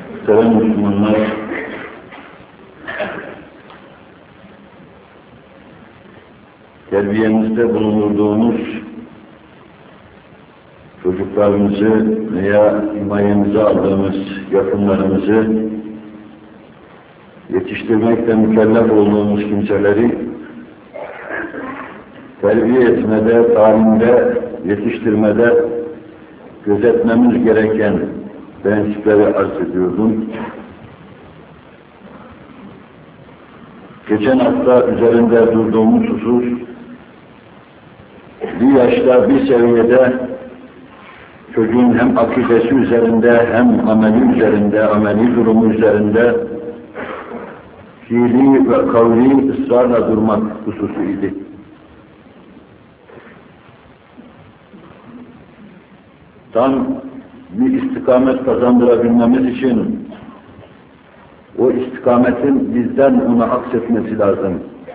Muhterem Müslümanlar, terbiyemizde bulunduğumuz çocuklarımızı veya himayemize aldığımız yakınlarımızı yetiştirmekle mükellef olduğumuz kimseleri terbiye etmede, talimde, yetiştirmede gözetmemiz gereken prensipleri arz ediyordum. Geçen hafta üzerinde durduğumuz husus, bir yaşta, bir seviyede çocuğun hem akidesi üzerinde, hem ameli üzerinde, ameli durumu üzerinde fiili ve kavli ısrarla durmak hususuydu. Tam bir istikamet kazandırabilmemiz için o istikametin bizden ona aksetmesi lazım.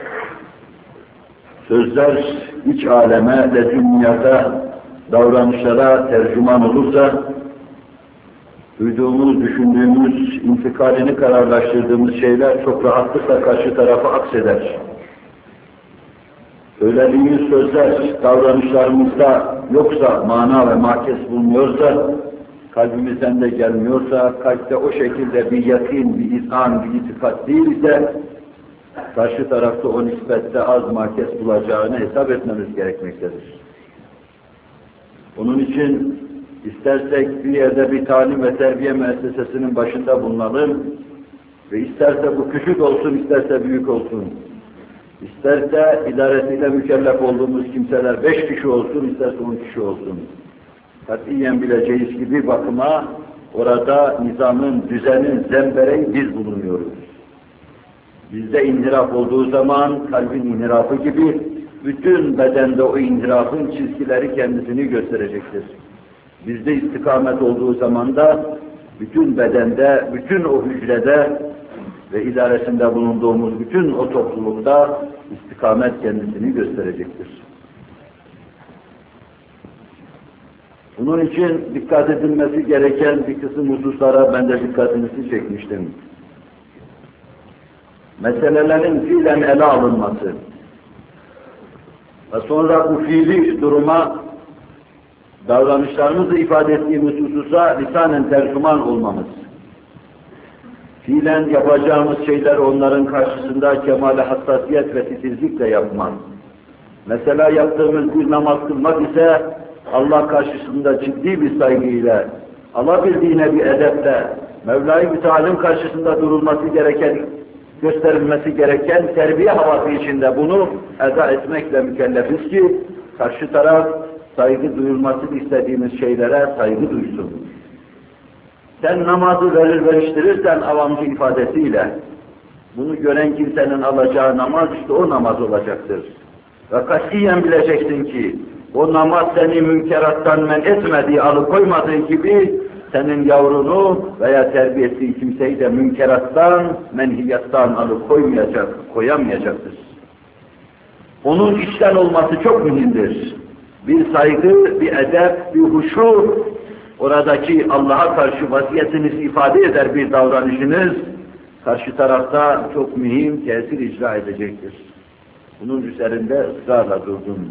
Sözler iç aleme ve dünyada davranışlara tercüman olursa, duyduğumuz, düşündüğümüz, intikalini kararlaştırdığımız şeyler çok rahatlıkla karşı tarafa akseder. Söylediğimiz sözler davranışlarımızda yoksa, mana ve makes bulmuyorsa, kalbimizden de gelmiyorsa, kalpte o şekilde bir yakin, bir izan, bir itikat değilse, karşı tarafta o nispette az makes bulacağını hesap etmemiz gerekmektedir. Onun için istersek bir yerde bir talim ve terbiye müessesesinin başında bulunalım ve isterse bu küçük olsun, isterse büyük olsun, isterse idaresiyle mükellef olduğumuz kimseler 5 kişi olsun, isterse 10 kişi olsun. Katiyen bileceğiz ki bir bakıma orada nizamın, düzenin, zembereği biz bulunuyoruz. Bizde inhiraf olduğu zaman kalbin inhirafı gibi bütün bedende o inhirafın çizgileri kendisini gösterecektir. Bizde istikamet olduğu zaman da bütün bedende, bütün o hücrede ve idaresinde bulunduğumuz bütün o toplulukta istikamet kendisini gösterecektir. Bunun için dikkat edilmesi gereken bir kısım hususlara ben de dikkatinizi çekmiştim. Meselelerin fiilen ele alınması ve sonra bu fiili duruma davranışlarımızı ifade ettiğimiz hususa lisanen tercüman olmamız. Fiilen yapacağımız şeyler onların karşısında kemale hassasiyet ve titizlikle yapmak. Mesela yaptığımız bir namaz kılmak ise Allah karşısında ciddi bir saygıyla, alabildiğine bir edeple, Mevla-i Müteala'nın karşısında durulması gereken, gösterilmesi gereken terbiye havası içinde bunu eda etmekle mükellefiz ki karşı taraf saygı duyulmasını istediğimiz şeylere saygı duysun. Sen namazı veriştirirsen avamcı ifadesiyle, bunu gören kimsenin alacağı namaz işte o namaz olacaktır. Ve katiyen bileceksin ki o namaz seni münkerattan men etmediği, alıkoymadığı gibi senin yavrunu veya terbiye ettiğin kimseyi de münkerattan, menhiyattan koyamayacaktır. Onun içten olması çok mühimdir. Bir saygı, bir edep, bir huşu, oradaki Allah'a karşı vaziyetinizi ifade eder bir davranışınız, karşı tarafta çok mühim tesir icra edecektir. Bunun üzerinde ısrarla durdum.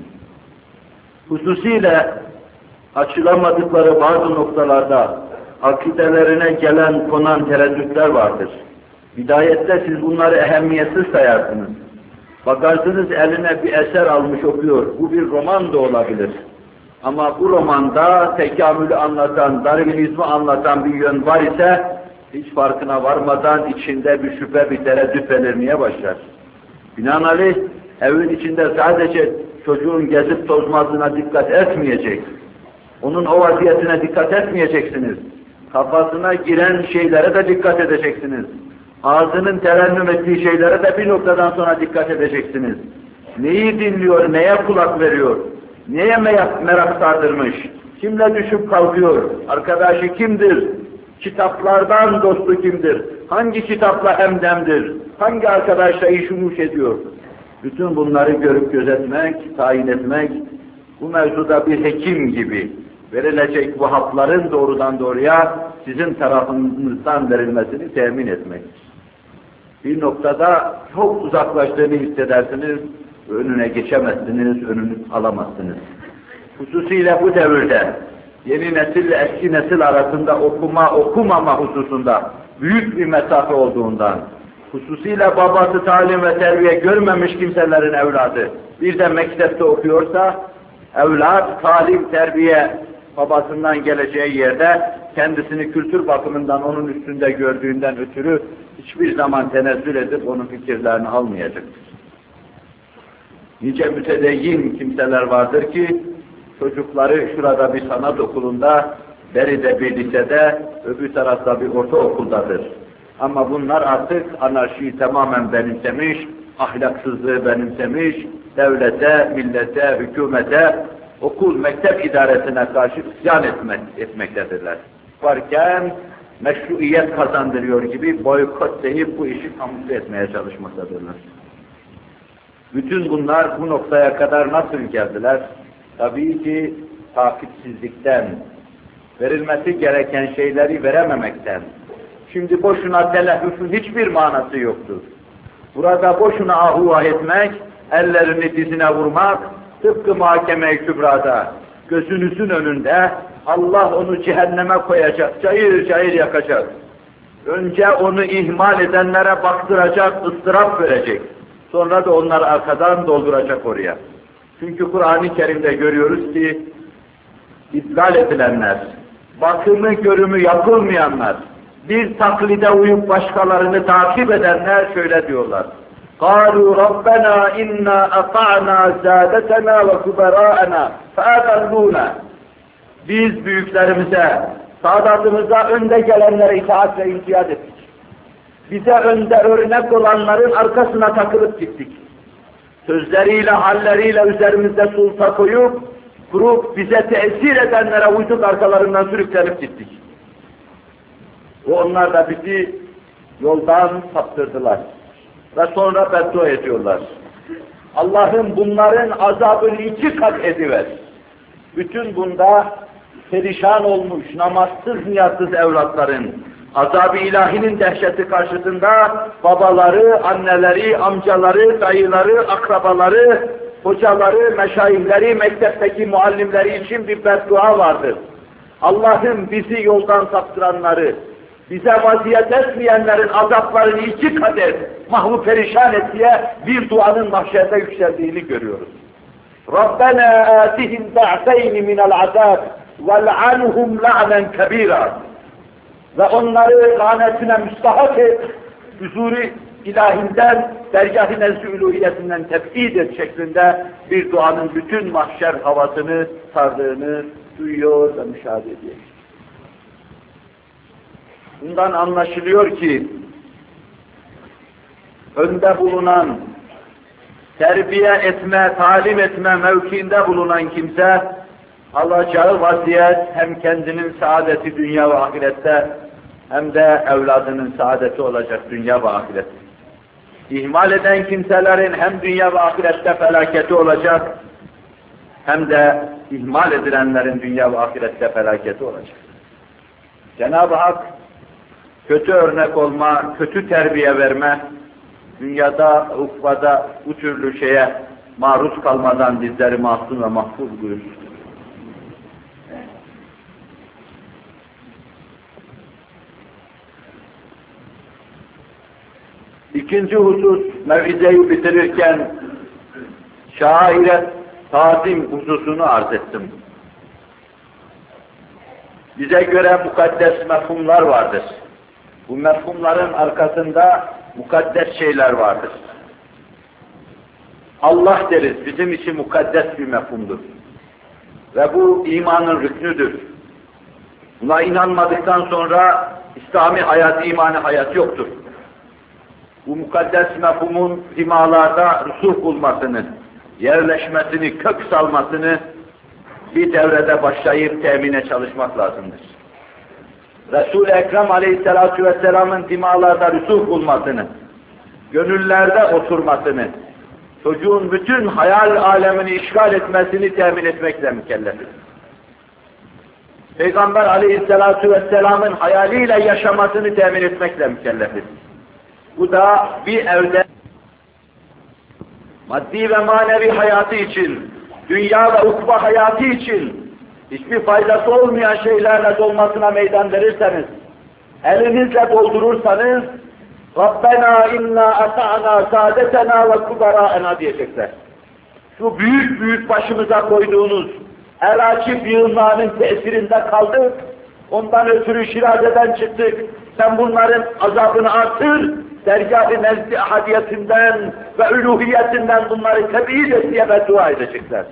Hususiyle açılamadıkları bazı noktalarda akidelerine gelen, konan tereddütler vardır. Bidayette siz bunları ehemmiyetsiz sayarsınız. Bakarsınız eline bir eser almış okuyor. Bu bir roman da olabilir. Ama bu romanda tekamülü anlatan, Darwinizmi anlatan bir yön var ise hiç farkına varmadan içinde bir şüphe, bir tereddüt belirmeye başlar. Binaenaleyh evin içinde sadece çocuğun gezip tozmasına dikkat etmeyecek. Onun o vaziyetine dikkat etmeyeceksiniz. Kafasına giren şeylere de dikkat edeceksiniz. Ağzının terennüm ettiği şeylere de bir noktadan sonra dikkat edeceksiniz. Neyi dinliyor, neye kulak veriyor, neye merak sardırmış, kimle düşüp kalkıyor, arkadaşı kimdir, kitaplardan dostu kimdir, hangi kitapla hemdemdir, hangi arkadaşla işumuş ediyor. Bütün bunları görüp gözetmek, tayin etmek, bu mevzuda bir hekim gibi verilecek bu hapların doğrudan doğruya sizin tarafınızdan verilmesini temin etmektir. Bir noktada çok uzaklaştığını hissedersiniz, önüne geçemezsiniz, önünü alamazsınız. Hususiyle bu devirde yeni nesille eski nesil arasında okumama hususunda büyük bir mesafe olduğundan, hususiyle babası talim ve terbiye görmemiş kimselerin evladı bir de mektepte okuyorsa, evlat talim, terbiye babasından geleceği yerde kendisini kültür bakımından onun üstünde gördüğünden ötürü hiçbir zaman tenezzül edip onun fikirlerini almayacaktır. Nice mütedeyyin kimseler vardır ki çocukları şurada bir sanat okulunda, beride bir lisede, öbür tarafta bir ortaokuldadır. Ama bunlar artık anarşiyi tamamen benimsemiş, ahlaksızlığı benimsemiş, devlete, millete, hükümete, okul, mektep idaresine karşı isyan etmektedirler. Varken meşruiyet kazandırıyor gibi boykot deyip bu işi kamufle etmeye çalışmaktadırlar. Bütün bunlar bu noktaya kadar nasıl geldiler? Tabii ki takipsizlikten, verilmesi gereken şeyleri verememekten. Şimdi boşuna telehhüfün hiçbir manası yoktur. Burada boşuna ahuvah etmek, ellerini dizine vurmak, tıpkı mahkeme-i kübrada, gözünüzün önünde Allah onu cehenneme koyacak, cayır cayır yakacak. Önce onu ihmal edenlere baktıracak, ıstırap verecek. Sonra da onları arkadan dolduracak oraya. Çünkü Kur'an-ı Kerim'de görüyoruz ki, idlal edilenler, bakımı görümü yapılmayanlar, bir taklide uyup başkalarını takip edenler şöyle diyorlar. قَالُوا رَبَّنَا اِنَّا اَطَعْنَا زَادَتَنَا وَكُبَرَاءَنَا فَاَذَلُّونَا Biz büyüklerimize, saadatımıza önde gelenlere itaat ve inkiyat ettik. Bize önde örnek olanların arkasına takılıp gittik. Sözleriyle, halleriyle üzerimizde sulta koyup, kurup bize tesir edenlere uyduk, arkalarından sürüklenip gittik. Onlar da bizi yoldan saptırdılar. Ve sonra beddua ediyorlar. Allah'ım bunların azabını 2 kat ediver. Bütün bunda perişan olmuş, namazsız, niyatsız evlatların, azab-ı ilahinin dehşeti karşısında babaları, anneleri, amcaları, dayıları, akrabaları, hocaları, meşayihleri, mektepteki muallimleri için bir beddua vardır. Allah'ım bizi yoldan saptıranları, bize vaziyet etmeyenlerin azaplarını 2 kat et, mahvu perişan et diye bir duanın mahşerde yükseldiğini görüyoruz. Rabbena atihim da'feyni minel azab vel'anhum la'nen kebira. Ve onları lanetine müstahak et, huzur-i ilahinden, dergâh-ı nezd-i uluhiyetinden teb'id et şeklinde bir duanın bütün mahşer havasını sardığını duyuyor ve müşahede ediyor. Bundan anlaşılıyor ki, önde bulunan, terbiye etme, talim etme mevkiinde bulunan kimse, alacağı vaziyet hem kendinin saadeti dünya ve ahirette, hem de evladının saadeti olacak dünya ve ahirette. İhmal eden kimselerin hem dünya ve ahirette felaketi olacak, hem de ihmal edilenlerin dünya ve ahirette felaketi olacak. Cenab-ı Hak, kötü örnek olma, kötü terbiye verme, dünyada, ukvada bu türlü şeye maruz kalmadan bizleri mahzun ve mahfuz buyursun. İkinci husus, mevizeyi bitirirken şaire tazim hususunu arz ettim. Bize göre mukaddes mefhumlar vardır. Bu mefhumların arkasında mukaddes şeyler vardır. Allah deriz, bizim için mukaddes bir mefhumdur. Ve bu imanın rüknüdür. Buna inanmadıktan sonra İslami hayat, imani hayat yoktur. Bu mukaddes mefhumun dimalarda rusuh bulmasını, yerleşmesini, kök salmasını bir devrede başlayıp temine çalışmak lazımdır. Resul-i Ekrem Aleyhisselatü Vesselam'ın dimalarda rusuh bulmasını, gönüllerde oturmasını, çocuğun bütün hayal alemini işgal etmesini temin etmekle mükellefiz. Peygamber aleyhissalatu vesselamın hayaliyle yaşamasını temin etmekle mükellefiz. Bu da bir evde maddi ve manevi hayatı için, dünya ve ukba hayatı için hiçbir faydası olmayan şeylerle dolmasına meydan verirseniz, elinizle doldurursanız, Rabbena inna ata'na saadetena ve kubara'ena diyecekler. Şu büyük büyük başımıza koyduğunuz el açıp yığınlarının tesirinde kaldık, ondan ötürü şirazeden çıktık, sen bunların azabını artır, dergâh-ı nezd-i ahadiyetinden ve üluhiyetinden bunları teb'id et diye beddua edecekler.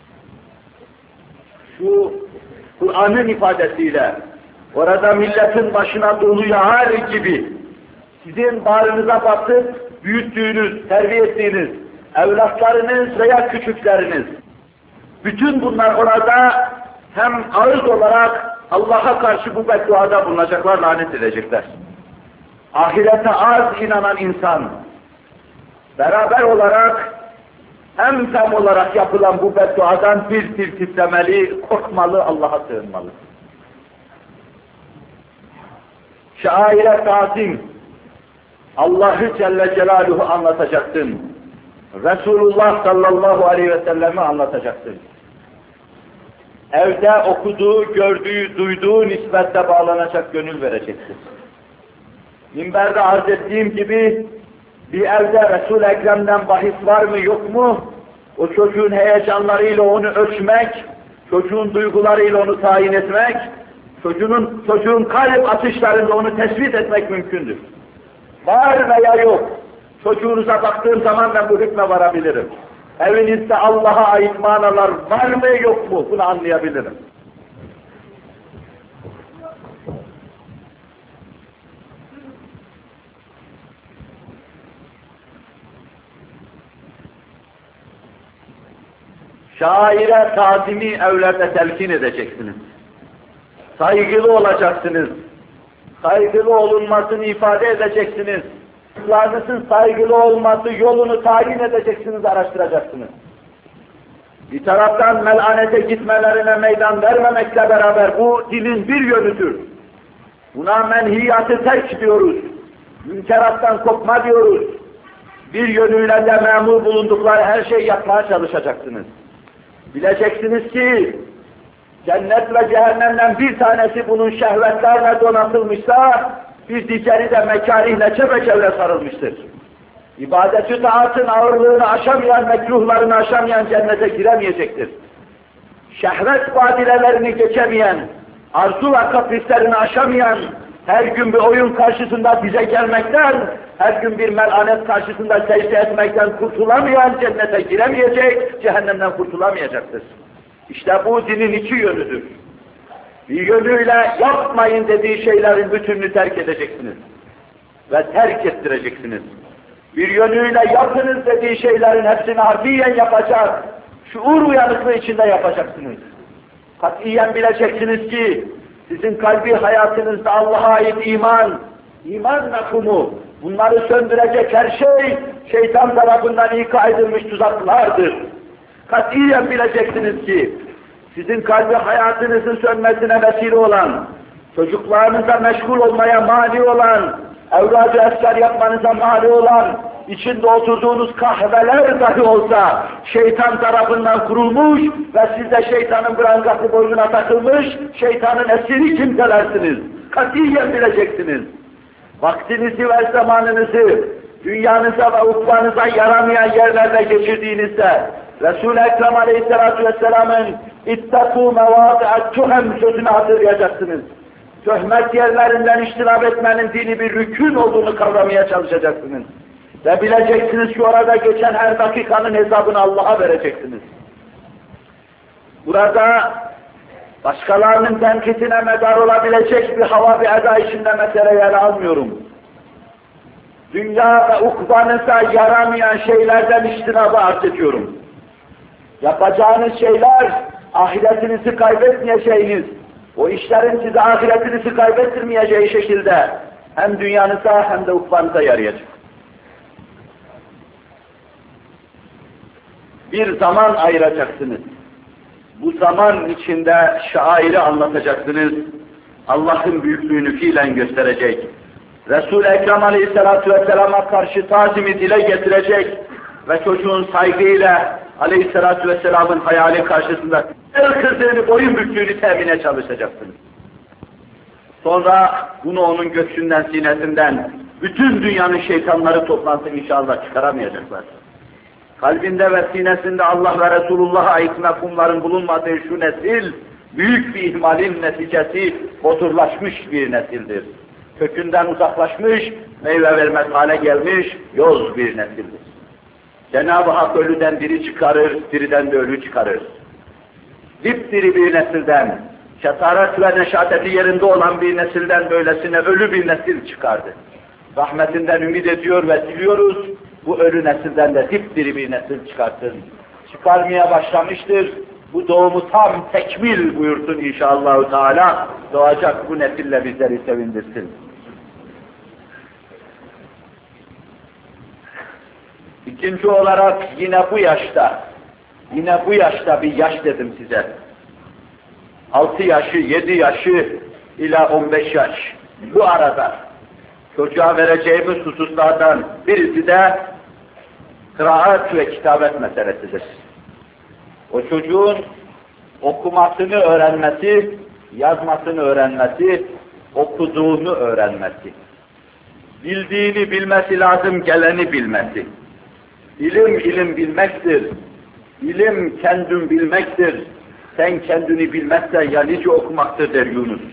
Şu Kur'an'ın ifadesiyle, orada milletin başına dolu yağar gibi, sizin bağrınıza basıp büyüttüğünüz, terbiye ettiğiniz evlatlarınız veya küçükleriniz, bütün bunlar orada hem ağız olarak Allah'a karşı bu bedduada bulunacaklar, lanet edecekler. Ahirete az inanan insan, beraber olarak hem tam olarak yapılan bu bedduadan bir titlemeli, korkmalı, Allah'a sığınmalı. Şaire tazim, Allah'ı Celle Celaluhu anlatacaktın. Resulullah sallallahu aleyhi ve sellem'i anlatacaktın. Evde okuduğu, gördüğü, duyduğu nisbette bağlanacak, gönül vereceksin. Minberde arz ettiğim gibi bir evde Resul-i Ekrem'den bahis var mı yok mu? O çocuğun heyecanlarıyla onu ölçmek, çocuğun duygularıyla onu tayin etmek, çocuğun kalp atışlarında onu tespit etmek mümkündür. Var veya yok. Çocuğunuza baktığım zaman ben bu hükme varabilirim. Evinizde Allah'a ait manalar var mı yok mu? Bunu anlayabilirim. Şaire tazimi evlerde telkin edeceksiniz. Saygılı olacaksınız. Saygılı olunmasını ifade edeceksiniz. Çocuklarınızın saygılı olması yolunu tayin edeceksiniz, araştıracaksınız. Bir taraftan melanete gitmelerine meydan vermemekle beraber bu dinin bir yönüdür. Buna menhiyatı terk diyoruz. Münkerattan kopma diyoruz. Bir yönüyle de memur bulundukları her şeyi yapmaya çalışacaksınız. Bileceksiniz ki cennet ve cehennemden bir tanesi bunun şehvetlerle donatılmışsa bir diğeri de mekarihle çepeçevre sarılmıştır. İbadet-ü taatın ağırlığını aşamayan, mekruhlarını aşamayan cennete giremeyecektir. Şehvet badilelerini geçemeyen, arzu ve kaprislerini aşamayan, her gün bir oyun karşısında dize gelmekten, her gün bir melanet karşısında secde etmekten kurtulamayan cennete giremeyecek, cehennemden kurtulamayacaktır. İşte bu dinin iki yönüdür. Bir yönüyle yapmayın dediği şeylerin bütününü terk edeceksiniz. Ve terk ettireceksiniz. Bir yönüyle yapınız dediği şeylerin hepsini harfiyen yapacak, şuur uyanıklığı içinde yapacaksınız. Katiyen bileceksiniz ki, sizin kalbi hayatınızda Allah'a ait iman mefhumu, bunları söndürecek her şey, şeytan tarafından ika edilmiş tuzaklardır. Katiyen bileceksiniz ki, sizin kalbi hayatınızın sönmesine vesile olan, çocuklarınıza meşgul olmaya mani olan, evlad-ı esrar yapmanıza mani olan, içinde oturduğunuz kahveler dahi olsa şeytan tarafından kurulmuş ve siz de şeytanın brangası boynuna takılmış, şeytanın esiri kimselersiniz. Katiyen bileceksiniz. Vaktinizi ve zamanınızı dünyanıza ve ukbanıza yaramayan yerlerde geçirdiğinizde Resul-i Ekrem Aleyhisselatü Vesselam'ın İttakû mevâdi'at tuhem sözünü hatırlayacaksınız. Töhmet yerlerinden iştinab etmenin dini bir rükün olduğunu kavramaya çalışacaksınız. Ve bileceksiniz ki orada geçen her dakikanın hesabını Allah'a vereceksiniz. Burada başkalarının tenkitine medar olabilecek bir hava bir eda içinde meseleyi ele almıyorum. Dünya ve ukbanıza yaramayan şeylerden iştinabı arz ediyorum. Yapacağınız şeyler, ahiretinizi kaybetmeyeceğiniz, o işlerin size ahiretinizi kaybettirmeyeceği şekilde hem dünyanıza hem de ukbanıza yarayacak. Bir zaman ayıracaksınız. Bu zaman içinde şairi anlatacaksınız. Allah'ın büyüklüğünü fiilen gösterecek. Resul-i Ekrem Aleyhisselatü Vesselam'a karşı tazimi dile getirecek ve çocuğun saygıyla Aleyhisselatü Vesselam'ın hayali karşısında el kırdığını, boyun büktüğünü temine çalışacaksınız. Sonra bunu onun göğsünden, sinesinden, bütün dünyanın şeytanları toplantı inşallah çıkaramayacaklar. Kalbinde ve sinesinde Allah ve Resulullah'a ait mefhumların bulunmadığı şu nesil, büyük bir ihmalin neticesi, oturlaşmış bir nesildir. Kökünden uzaklaşmış, meyve vermez hale gelmiş, yoz bir nesildir. Cenab-ı Hak ölüden diri çıkarır, diriden de ölü çıkarır. Dipdiri bir nesilden, şetaret ve neşateti yerinde olan bir nesilden böylesine ölü bir nesil çıkardı. Rahmetinden ümit ediyor ve diliyoruz, bu ölü nesilden de dipdiri bir nesil çıkartsın. Çıkarmaya başlamıştır, bu doğumu tam tekmil buyursun inşallah Teala, doğacak bu nesille bizleri sevindirsin. İkinci olarak yine bu yaşta bir yaş dedim size. 6 yaşı, 7 yaşı ila 15 yaş. Bu arada çocuğa vereceğimiz hususlardan birisi de kıraat ve kitabet meselesidir. O çocuğun okumasını öğrenmesi, yazmasını öğrenmesi, okuduğunu öğrenmesi. Bildiğini bilmesi lazım, geleni bilmesi. İlim bilmektir. İlim kendin bilmektir. Sen kendini bilmezsen ya nice okumaktır der Yunus.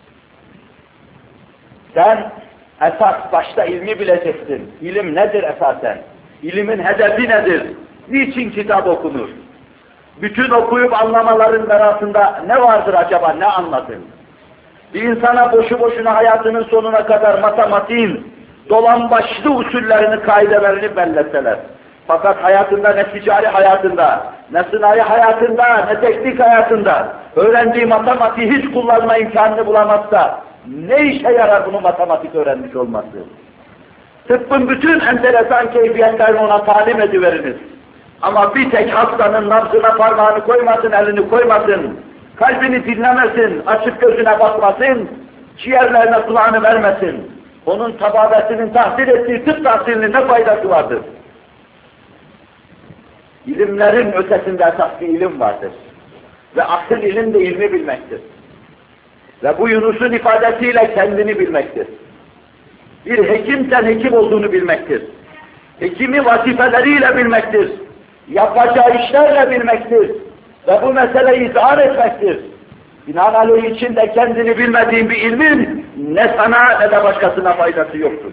Sen esas başta ilmi bileceksin. İlim nedir esasen? İlimin hedefi nedir? Niçin kitap okunur? Bütün okuyup anlamaların arasında ne vardır acaba, ne anladın? Bir insana boşu boşuna hayatının sonuna kadar matematiğin dolambaçlı usullerini, kaidelerini belleseler, fakat hayatında, ne ticari hayatında, ne sanayi hayatında, ne teknik hayatında öğrendiği matematiği hiç kullanma imkanını bulamazsa, ne işe yarar bunu matematik öğrenmiş olması? Tıbbın bütün enteresan keyfiyetlerini ona talim ediveriniz. Ama bir tek hastanın nabzına parmağını koymasın, elini koymasın, kalbini dinlemesin, açık gözüne bakmasın, ciğerlerine kulağını vermesin. Onun tababetinin tahsil ettiği tıp tahsilinin ne faydası vardır? İlimlerin ötesinde esas bir ilim vardır. Ve asıl ilim de ilmi bilmektir. Ve bu Yunus'un ifadesiyle kendini bilmektir. Bir hekimsen hekim olduğunu bilmektir. Hekimi vazifeleriyle bilmektir. Yapacağı işlerle bilmektir. Ve bu meseleyi izah etmektir. Binaenaleyh içinde kendini bilmediğin bir ilmin ne sana ne de başkasına faydası yoktur.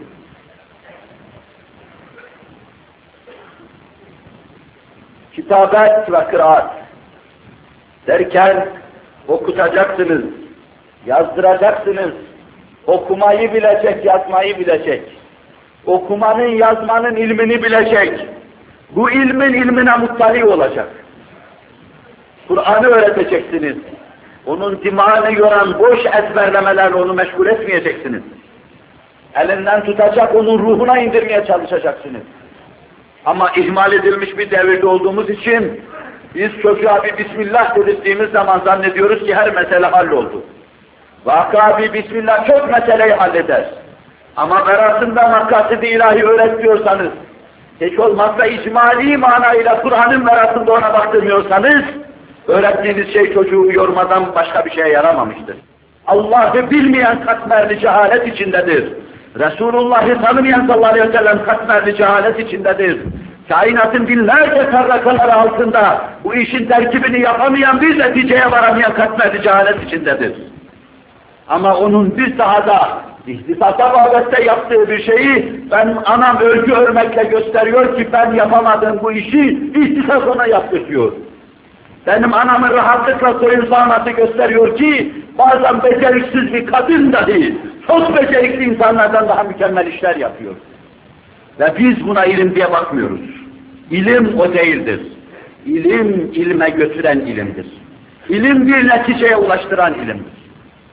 Kitabet ve kıraat derken okutacaksınız, yazdıracaksınız, okumayı bilecek, yazmayı bilecek, okumanın, yazmanın ilmini bilecek, bu ilmin ilmine muttali olacak. Kur'an'ı öğreteceksiniz, onun dimağını yoran boş ezberlemelerle onu meşgul etmeyeceksiniz. Elinden tutacak, onun ruhuna indirmeye çalışacaksınız. Ama ihmal edilmiş bir devirde olduğumuz için biz çocuğa bir Bismillah dediğimiz zaman zannediyoruz ki her mesele halloldu. Vaka bir Bismillah çok meseleyi halleder. Ama verasında makasidi ilahi öğretiyorsanız, hiç olmazsa icmali manayla Kur'an'ın verasında ona baktırmıyorsanız, öğrettiğiniz şey çocuğu yormadan başka bir şeye yaramamıştır. Allah'ı bilmeyen katmerli cehalet içindedir. Resulullah'ı tanımayan sallallahu aleyhi ve sellem katmerli cehalet içindedir. Kainatın binlerce tarrakaları altında bu işin terkibini yapamayan, bir neticeye varamayan katmerli cehalet içindedir. Ama onun bir sahada, ihtisasa babette yaptığı bir şeyi ben anam örgü örmekle gösteriyor ki ben yapamadım bu işi, ihtisas ona yaptırıyor. Benim anamın rahatlıkla soyun sağması gösteriyor ki bazen beceriksiz bir kadın dahi çok becerikli insanlardan daha mükemmel işler yapıyor. Ve biz buna ilim diye bakmıyoruz. İlim o değildir. İlim, ilme götüren ilimdir. İlim bir neticeye ulaştıran ilimdir.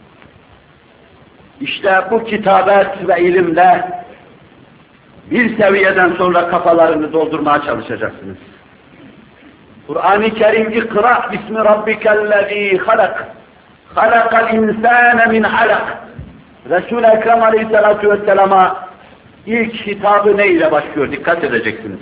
İşte bu kitabet ve ilimle bir seviyeden sonra kafalarını doldurmaya çalışacaksınız. Kur'an-ı Kerim İkra bismi rabbikellezî halak. Halakal insâne min alak. Resul-i Ekrem Aleyhisselatü Vesselam'a ilk hitabı ne ile başlıyor? Dikkat edeceksiniz.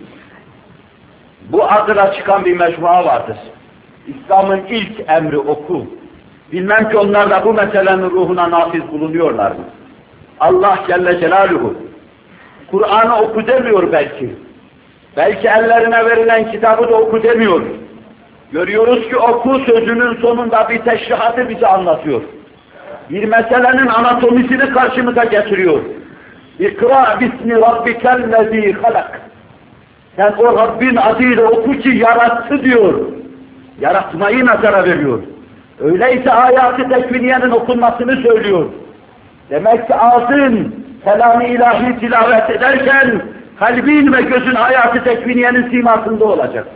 Bu adına çıkan bir mecmua vardır. İslam'ın ilk emri oku. Bilmem ki onlar da bu meselenin ruhuna nafiz bulunuyorlar mı? Allah Celle Celaluhu Kur'an'ı oku demiyor belki. Belki ellerine verilen kitabı da oku demiyor. Görüyoruz ki oku sözünün sonunda bir teşrihatı bize anlatıyor. Bir meselenin anatomisini karşımıza getiriyor. İkra bismi rabbikellezî halak. Sen o Rabbin adıyla oku ki yarattı diyor. Yaratmayı nazara veriyor. Öyleyse ayat-ı tekviniyenin okunmasını söylüyor. Demek ki ağzın kelam-ı ilahi tilavet ederken kalbin ve gözün ayat-ı tekviniyenin simasında olacak.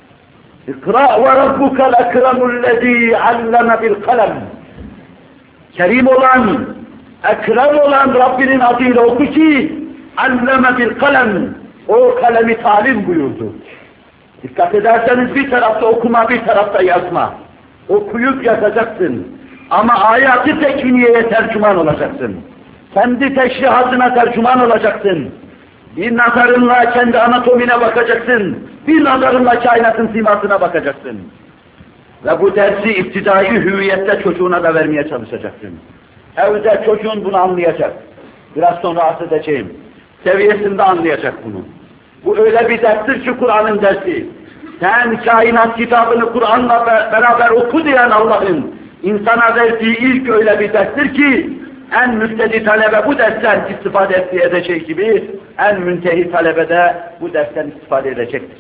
İkra ve rabbukel ekremullezî alleme bil kalem. Kerim olan, ekrem olan Rabbinin adıyla oku ki alleme bil kalem. O kalemi talim buyurdu. Dikkat ederseniz bir tarafta okuma, bir tarafta yazma. Okuyup yazacaksın. Ama ayat-ı tekviniyeye tercüman olacaksın. Kendi teşrihatına tercüman olacaksın. Bir nazarınla kendi anatomine bakacaksın. Bir nazarınla kainatın simasına bakacaksın. Ve bu dersi iptidai hüviyette çocuğuna da vermeye çalışacaksın. Evde çocuğun bunu anlayacak. Biraz sonra arz edeceğim. Seviyesinde anlayacak bunu. Bu öyle bir derstir ki Kur'an'ın dersi. Sen kainat kitabını Kur'an'la beraber oku diyen Allah'ın insana verdiği ilk öyle bir derstir ki en müftedi talebe bu dersten istifade edeceği gibi en müntehi talebe de bu dersten istifade edecektir.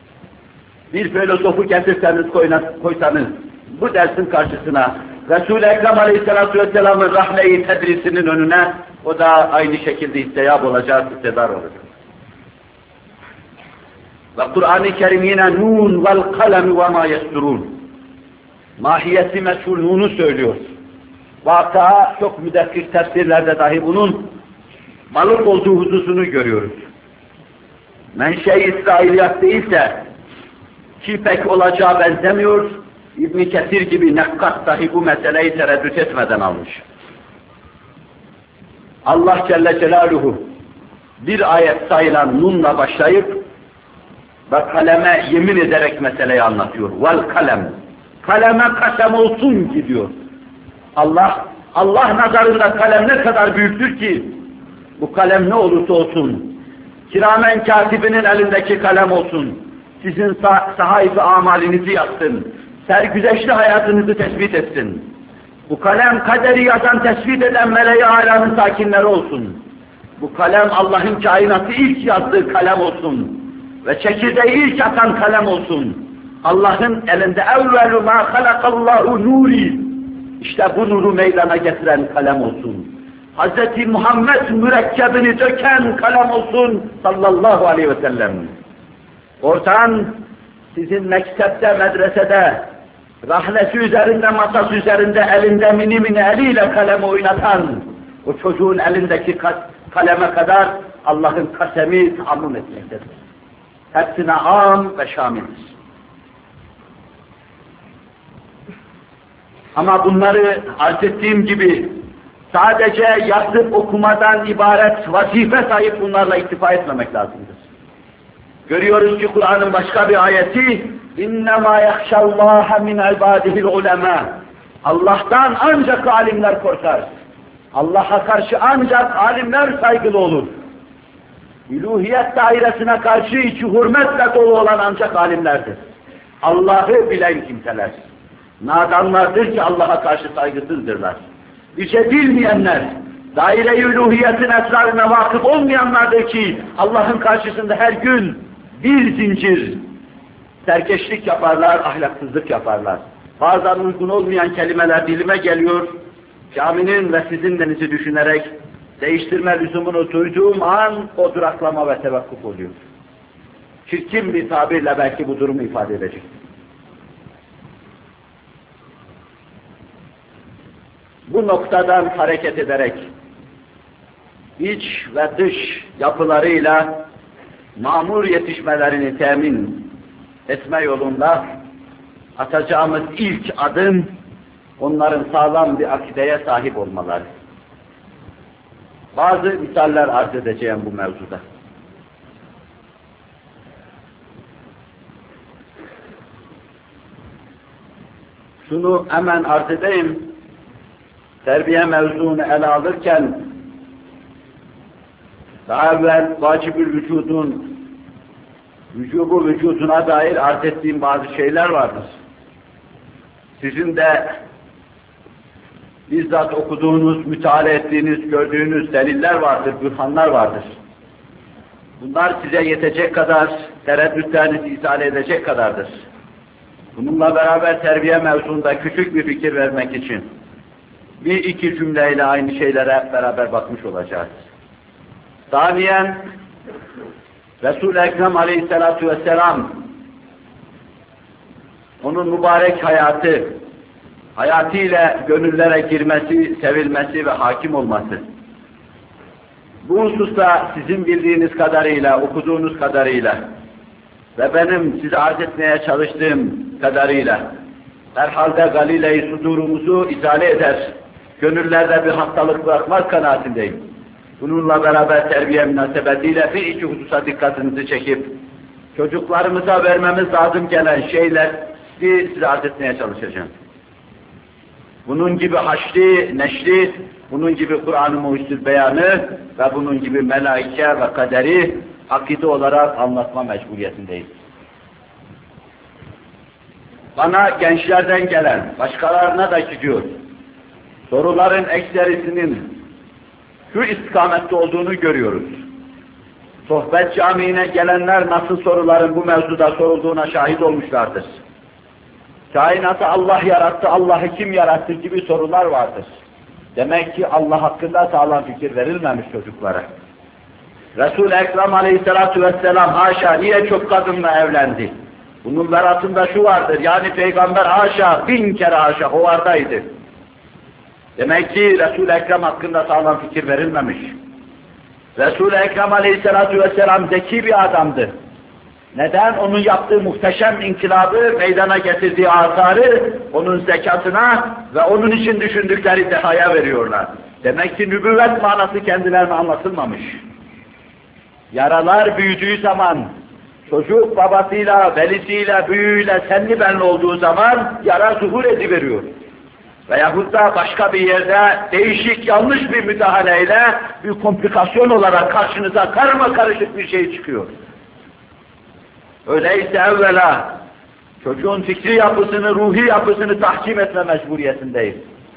Bir filozofu getirseniz koysanız bu dersin karşısına Resul-i Ekrem Aleyhisselatü Vesselam'ın rahme-i tedrisinin önüne o da aynı şekilde istiyab olacak, iktidar olacak. Ve Kur'an-ı Kerim yine nun vel kalemi ve ma yesturun. Mahiyeti meçhul nunu söylüyor. Vaka çok müdekkik tefsirlerde dahi bunun balık olduğu hususunu görüyoruz. Menşe-i İsrailiyat değilse ki pek olacağı benzemiyor, İbn-i Kesir gibi nekkat dahi bu meseleyi tereddüt etmeden almış. Allah Celle Celaluhu bir ayet sayılan nunla başlayıp ve kaleme yemin ederek meseleyi anlatıyor. Vel kalem. Kaleme kasem olsun ki diyor. Allah nazarında kalem ne kadar büyüktür ki bu kalem ne olursa olsun kiramen katibinin elindeki kalem olsun. Sizin sahibi amalinizi yapsın. Sergüzeşli hayatınızı tespit etsin. Bu kalem kaderi yazan, tespit eden meleği alanın sakinleri olsun. Bu kalem Allah'ın kainatı ilk yazdığı kalem olsun. Ve çekirdeği ilk atan kalem olsun. Allah'ın elinde evvelu ma halakallahu nuri. İşte bu nuru meydana getiren kalem olsun. Hz. Muhammed mürekkebini döken kalem olsun sallallahu aleyhi ve sellem. Oradan sizin mektepte, medresede, rahlesi üzerinde, masası üzerinde, elinde mini mini eliyle kalemi oynatan, o çocuğun elindeki kaleme kadar Allah'ın kasemi tahammül etmektedir. Hepsine am ve şamildir. Ama bunları arz ettiğim gibi sadece yazıp okumadan ibaret vazife sahip bunlarla iktifa etmemek lazımdır. Görüyoruz ki Kur'an'ın başka bir ayeti اِنَّمَا يَخْشَ اللّٰهَ مِنْ عِبَادِهِ الْعُلَمَا. Allah'tan ancak alimler korkar. Allah'a karşı ancak alimler saygılı olur. İluhiyet dairesine karşı içi hürmetle dolu olan ancak alimlerdir. Allah'ı bilen kimseler. Nadanlardır ki Allah'a karşı saygısızdırlar. İşte bilmeyenler, daire-i üluhiyetin esrarına vakıf olmayanlardır ki Allah'ın karşısında her gün bir zincir serkeşlik yaparlar, ahlaksızlık yaparlar. Bazen uygun olmayan kelimeler dilime geliyor, caminin ve sizin denizi düşünerek değiştirme lüzumunu duyduğum an o duraklama ve tevakkuf oluyor. Çirkin bir tabirle belki bu durumu ifade edecek. Bu noktadan hareket ederek iç ve dış yapılarıyla mamur yetişmelerini temin etme yolunda atacağımız ilk adım, onların sağlam bir akideye sahip olmaları. Bazı misaller arz edeceğim bu mevzuda. Şunu hemen arz edeyim, terbiye mevzunu ele alırken, daha evvel vacib-ül vücubu vücuduna dair arz ettiğim bazı şeyler vardır. Sizin de bizzat okuduğunuz, müteala ettiğiniz, gördüğünüz deliller vardır, bürhanlar vardır. Bunlar size yetecek kadar, tereddütlerinizi izale edecek kadardır. Bununla beraber terbiye mevzunda küçük bir fikir vermek için bir iki cümleyle aynı şeylere beraber bakmış olacağız. Saniyen, Resul-i Ekrem aleyhissalatu vesselam, onun mübarek hayatıyla gönüllere girmesi, sevilmesi ve hakim olması. Bu hususta sizin bildiğiniz kadarıyla, okuduğunuz kadarıyla ve benim size arz etmeye çalıştığım kadarıyla herhalde galile-i sudurumuzu izale eder, gönüllerde bir hastalık bırakmaz kanaatindeyim. Bununla beraber terbiye münasebetiyle bir iki hususa dikkatinizi çekip çocuklarımıza vermemiz lazım gelen şeyler size arz etmeye çalışacağım. Bunun gibi haşri, neşri, bunun gibi Kur'an-ı Mucizül beyanı ve bunun gibi melaike ve kaderi akide olarak anlatma mecburiyetindeyiz. Bana gençlerden gelen, başkalarına da gidiyor, soruların ekserisinin şu istikamette olduğunu görüyoruz. Sohbet camiine gelenler nasıl soruların bu mevzuda sorulduğuna şahit olmuşlardır. Kainatı Allah yarattı, Allah'ı kim yarattı gibi sorular vardır. Demek ki Allah hakkında sağlam fikir verilmemiş çocuklara. Resul-i Ekrem aleyhissalatu vesselam haşa niye çok kadınla evlendi? Bunun veratında şu vardır, yani Peygamber haşa, 1000 kere haşa hovardaydı. Demek ki Resul-i Ekrem hakkında sağlam fikir verilmemiş. Resul-i Ekrem aleyhissalatu vesselam zeki bir adamdı. Neden? Onun yaptığı muhteşem inkılabı, meydana getirdiği asarı, onun zekatına ve onun için düşündükleri dehaya veriyorlar. Demek ki nübüvvet manası kendilerine anlatılmamış. Yaralar büyüdüğü zaman, çocuk babasıyla, velisiyle, büyüğüyle, senli benli olduğu zaman yara zuhur ediveriyor. Veyahut da başka bir yerde değişik, yanlış bir müdahaleyle bir komplikasyon olarak karşınıza karma karışık bir şey çıkıyor. Öyleyse evvela çocuğun fikri yapısını, ruhi yapısını tahkim etme mecburiyetindeyiz.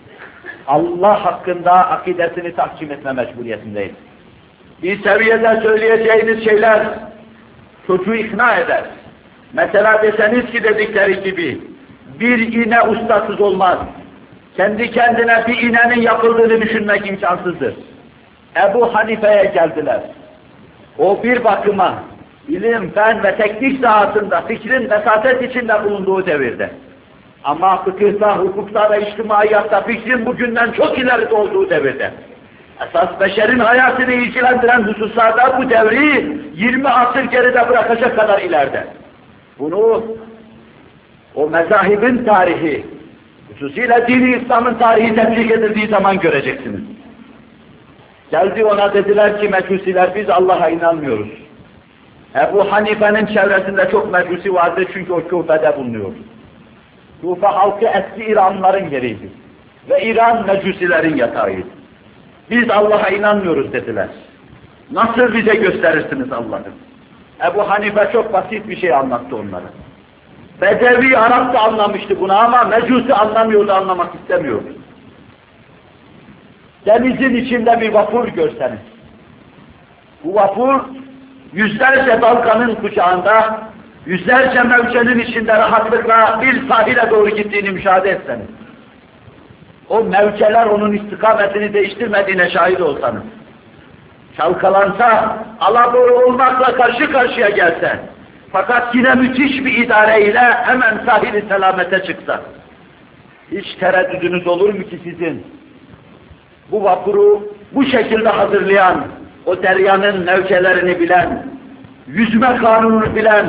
Allah hakkında akidesini tahkim etme mecburiyetindeyiz. Bir seviyede söyleyeceğiniz şeyler çocuğu ikna eder. Mesela deseniz ki dedikleri gibi bir iğne ustasız olmaz. Kendi kendine bir iğnenin yapıldığını düşünmek imkansızdır. Ebu Hanife'ye geldiler. O bir bakıma ilim, fen ve teknik sahasında fikrin vesaset içinde bulunduğu devirde. Ama fıkıhta, hukukta ve içtimaiyatta fikrin bugünden çok ileride olduğu devirde. Esas beşerin hayatını ilgilendiren hususlarda bu devri 20 asır geride bırakacak kadar ileride. Bunu o mezahibin tarihi, hususuyla dini İslam'ın tarihi tebrik edildiği zaman göreceksiniz. Geldi ona dediler ki mecusiler biz Allah'a inanmıyoruz. Ebu Hanife'nin çevresinde çok mecusi vardı çünkü o Küfe'de bulunuyordu. Küfe halkı eski İranlıların yeriydi. Ve İran mecusilerin yatağıydı. Biz Allah'a inanmıyoruz dediler. Nasıl bize gösterirsiniz Allah'ı? Ebu Hanife çok basit bir şey anlattı onlara. Bedevi Arap da anlamıştı bunu ama mecusi anlamıyordu, anlamak istemiyordu. Denizin içinde bir vapur görseniz. Bu vapur yüzlerce dalganın kucağında, yüzlerce mevcenin içinde rahatlıkla bir sahile doğru gittiğini müşahede etseniz. O mevceler onun istikametini değiştirmediğine şahit olsanız. Çalkalansa, alabora olmakla karşı karşıya gelse, fakat yine müthiş bir idareyle hemen sahil-i selamete çıksa. Hiç tereddüdünüz olur mu ki sizin? Bu vapuru bu şekilde hazırlayan, o deryanın mevcelerini bilen, yüzme kanununu bilen,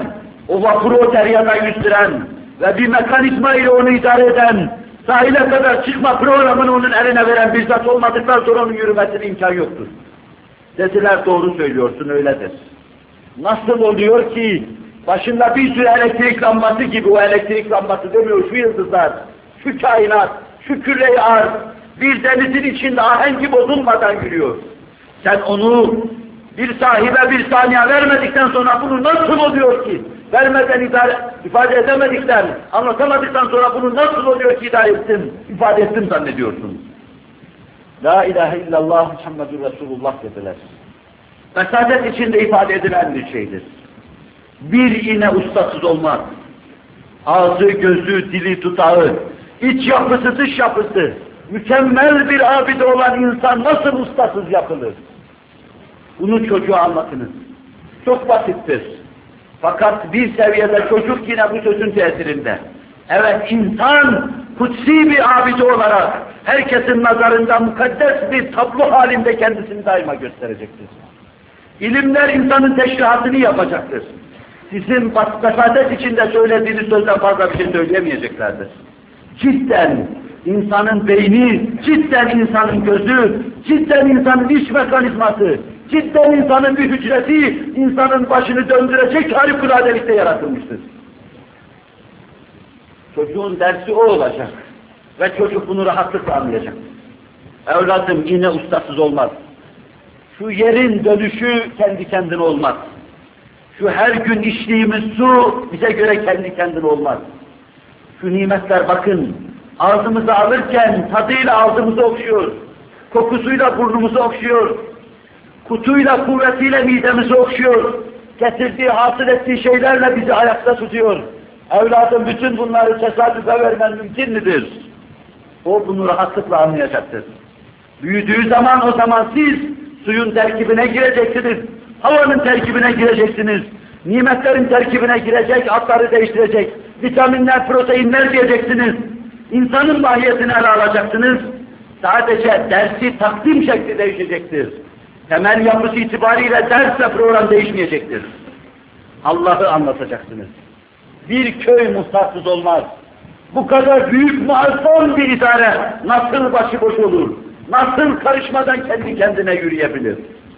o vapuru o deryada yüzdüren ve bir mekanizma ile onu idare eden, sahile kadar çıkma programını onun eline veren bir zat olmadıktan sonra onun yürümesine imkan yoktur. Dediler, doğru söylüyorsun, öyledir. Nasıl oluyor ki başında bir sürü elektrik lambası gibi, o elektrik lambası demiyor, şu yıldızlar, şu kainat, şu küre-i arz, bir denizin içinde ahengi bozulmadan yürüyor. Sen onu bir sahibe bir saniye vermedikten sonra bunu nasıl oluyor ki? Vermeden ifade edemedikten, anlatamadıktan sonra bunu nasıl oluyor ki ifade ettim zannediyorsun. La ilahe illallah Muhammedur Resulullah dediler. Mesadet içinde ifade edilen bir şeydir. Bir iğne ustasız olmaz. Ağzı, gözü, dili, tutağı, iç yapısı, dış yapısı, mükemmel bir abide olan insan nasıl ustasız yapılır? Bunu çocuğa anlatınız. Çok basittir. Fakat bir seviyede çocuk yine bu sözün tesirinde. Evet, insan kutsi bir abide olarak herkesin nazarında mukaddes bir tablo halinde kendisini daima gösterecektir. İlimler insanın teşrihatını yapacaktır. Sizin basadet içinde söylediğiniz sözden fazla bir şey söyleyemeyeceklerdir. Cidden insanın beyni, cidden insanın gözü, cidden insanın iç mekanizması, cidden insanın bir hücresi, insanın başını döndürecek harikuladelikte yaratılmıştır. Çocuğun dersi o olacak ve çocuk bunu rahatlıkla anlayacak. Evladım, iğne ustasız olmaz. Şu yerin dönüşü kendi kendine olmaz. Şu her gün içtiğimiz su bize göre kendi kendine olmaz. Şu nimetler bakın, ağzımıza alırken tadıyla ağzımızı okşuyor, kokusuyla burnumuzu okşuyor, kutuyla kuvvetiyle midemizi okşuyor, getirdiği, hasıl ettiği şeylerle bizi ayakta tutuyor. Evladım, bütün bunları tesadüfe vermen mümkün müdür? O bunu rahatlıkla anlayacaktır. Büyüdüğü zaman, o zaman siz suyun terkibine gireceksiniz, havanın terkibine gireceksiniz, nimetlerin terkibine girecek, atları değiştirecek, vitaminler, proteinler diyeceksiniz, insanın mahiyetini ele alacaksınız, sadece dersi takdim şekli değişecektir. Temel yapısı itibariyle ders ve program değişmeyecektir. Allah'ı anlatacaksınız. Bir köy muhtarsız olmaz. Bu kadar büyük muazzam bir idare nasıl başıboş olur? Nasıl karışmadan kendi kendine yürüyebilir?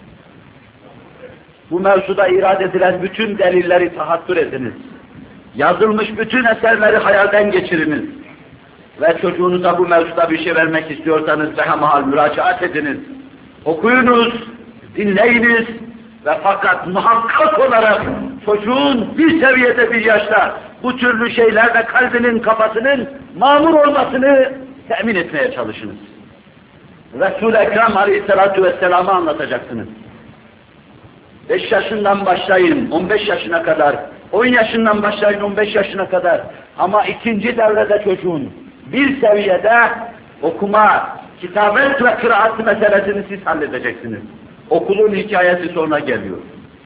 Bu mevzuda irade edilen bütün delilleri tahattür ediniz. Yazılmış bütün eserleri hayalden geçiriniz. Ve çocuğunuza bu mevzuda bir şey vermek istiyorsanız behemahal müracaat ediniz. Okuyunuz, dinleyiniz ve fakat muhakkak olarak çocuğun bir seviyede bir yaşta bu türlü şeylerle kalbinin, kafasının mamur olmasını temin etmeye çalışınız. Resul-i Ekrem Aleyhisselatü Vesselam'ı anlatacaksınız. 5 yaşından başlayın, 15 yaşına kadar, 10 yaşından başlayın, 15 yaşına kadar. Ama ikinci devrede çocuğun bir seviyede okuma, kitabet ve kıraat meselesini siz halledeceksiniz. Okulun hikayesi sonra geliyor.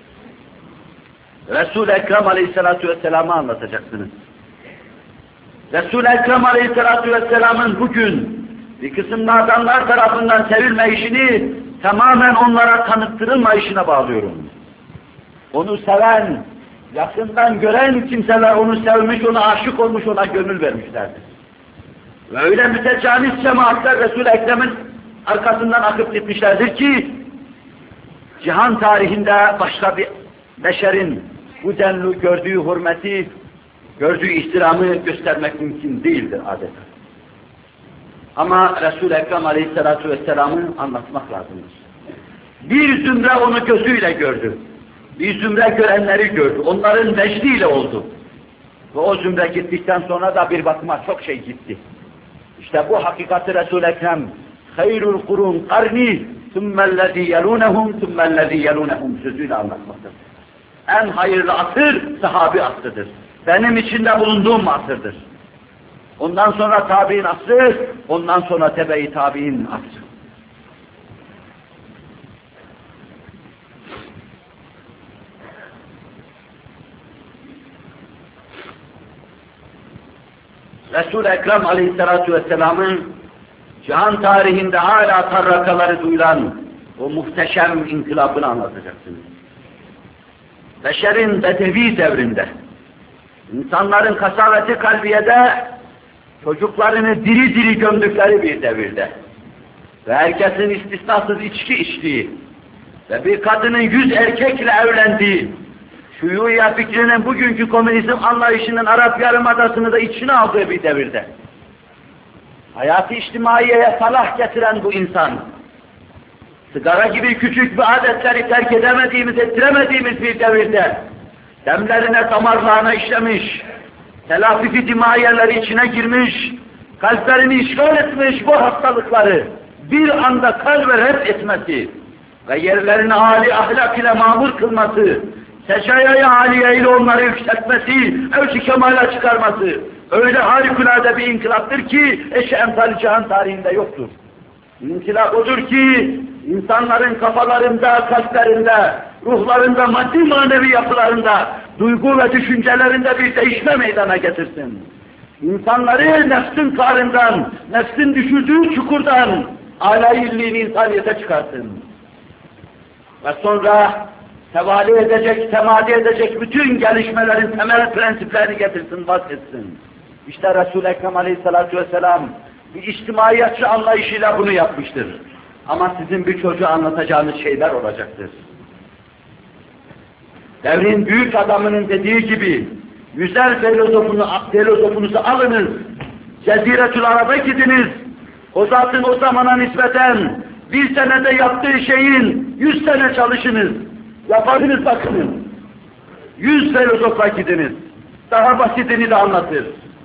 Resul-i Ekrem Aleyhisselatü Vesselam'ı anlatacaksınız. Resul-i Ekrem Aleyhisselatü Vesselam'ın bugün bir kısım nadanlar tarafından sevilme işini tamamen onlara tanıttırılmayışına bağlıyorum. Onu seven, yakından gören kimseler onu sevmiş, ona aşık olmuş, ona gönül vermişlerdir. Ve öyle mütecanis cemaatler Resul-i Ekrem'in arkasından akıp gitmişlerdir ki, cihan tarihinde başka bir beşerin bu denli gördüğü hürmeti, gördüğü ihtiramı göstermek mümkün değildir adeta. Ama Resul-i Ekrem Aleyhisselatü Vesselam'ı anlatmak lazımdır. Bir zümre onu gözüyle gördü. Bir zümre görenleri gördü. Onların vecdiyle oldu. Ve o zümre gittikten sonra da bir bakıma çok şey gitti. İşte bu hakikati Resul-i Ekrem hayrul kurun karni thummellezî yelûnehum thummellezî yelûnehum sözüyle anlatmaktadır. En hayırlı asır sahabi asrıdır. Benim içinde bulunduğum asırdır. Ondan sonra tabi'in asrı, ondan sonra tebe-i tabi'in asrı. Resul-i Ekrem Aleyhisselatü Vesselam'ın cihan tarihinde hala tarrakaları duyulan o muhteşem inkılabını anlatacaksınız. Beşerin bedevi devrinde, İnsanların kasaveti kalbiyede çocuklarını diri diri gömdükleri bir devirde ve herkesin istisnasız içki içtiği ve bir kadının 100 erkekle evlendiği, şuyuya fikrinin bugünkü komünizm anlayışının Arap Yarımadası'nı da içine aldığı bir devirde, hayatı içtimaiyeye salah getiren bu insan, sigara gibi küçük bir adetleri terk edemediğimiz, ettiremediğimiz bir devirde, demlerine, damarlarına işlemiş, telafifi dimaiyeleri içine girmiş, kalplerini işgal etmiş bu hastalıkları bir anda kalbe ref etmesi ve yerlerini âli ahlak ile mamur kılması, secayayı âliye ile onları yükseltmesi, evci kemale çıkarması öyle harikulade bir inkılaptır ki eşi emsali cihan tarihinde yoktur. İnkılap odur ki insanların kafalarında, kalplerinde, ruhlarında, maddi manevi yapılarında, duygu ve düşüncelerinde bir değişme meydana getirsin. İnsanları nefsin karından, nefsin düşürdüğü çukurdan âlâ-i insaniyete çıkarsın. Ve sonra tevalli edecek, temadi edecek bütün gelişmelerin temel prensiplerini getirsin, bahsetsin. İşte Resul-i Ekrem Aleyhisselatü Vesselam bir içtimaiyatçı anlayışıyla bunu yapmıştır. Ama sizin bir çocuğa anlatacağınız şeyler olacaktır. Devrin büyük adamının dediği gibi, güzel filozofunuzu alınız, Ceziretül Arab'a gidiniz, o zatın o zamana nispeten bir senede yaptığı şeyin 100 sene çalışınız, yaparınız bakınız. 100 filozofla gidiniz, daha basitini de anlatır.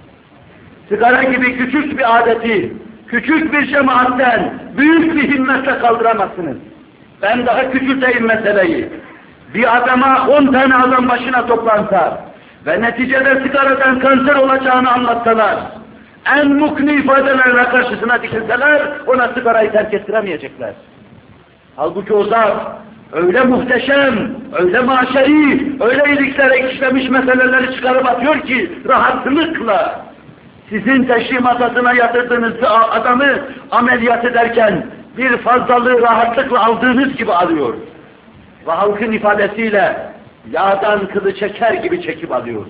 Sigara gibi küçük bir adeti, küçük bir cemaatten büyük bir himmetle kaldıramazsınız. Ben daha küçülteyim meseleyi. Bir adama 10 tane adam başına toplansa ve neticede sigaradan kanser olacağını anlatsalar, en mukni ifadelerle karşısına dikilseler, ona sigarayı terk ettiremeyecekler. Halbuki o zat öyle muhteşem, öyle maşeri, öyle iliklere işlemiş meseleleri çıkarıp atıyor ki rahatlıkla sizin teşrimat adına yatırdığınız adamı ameliyat ederken bir fazlalığı rahatlıkla aldığınız gibi alıyor. Ve halkın ifadesiyle yağdan kılı çeker gibi çekip alıyor.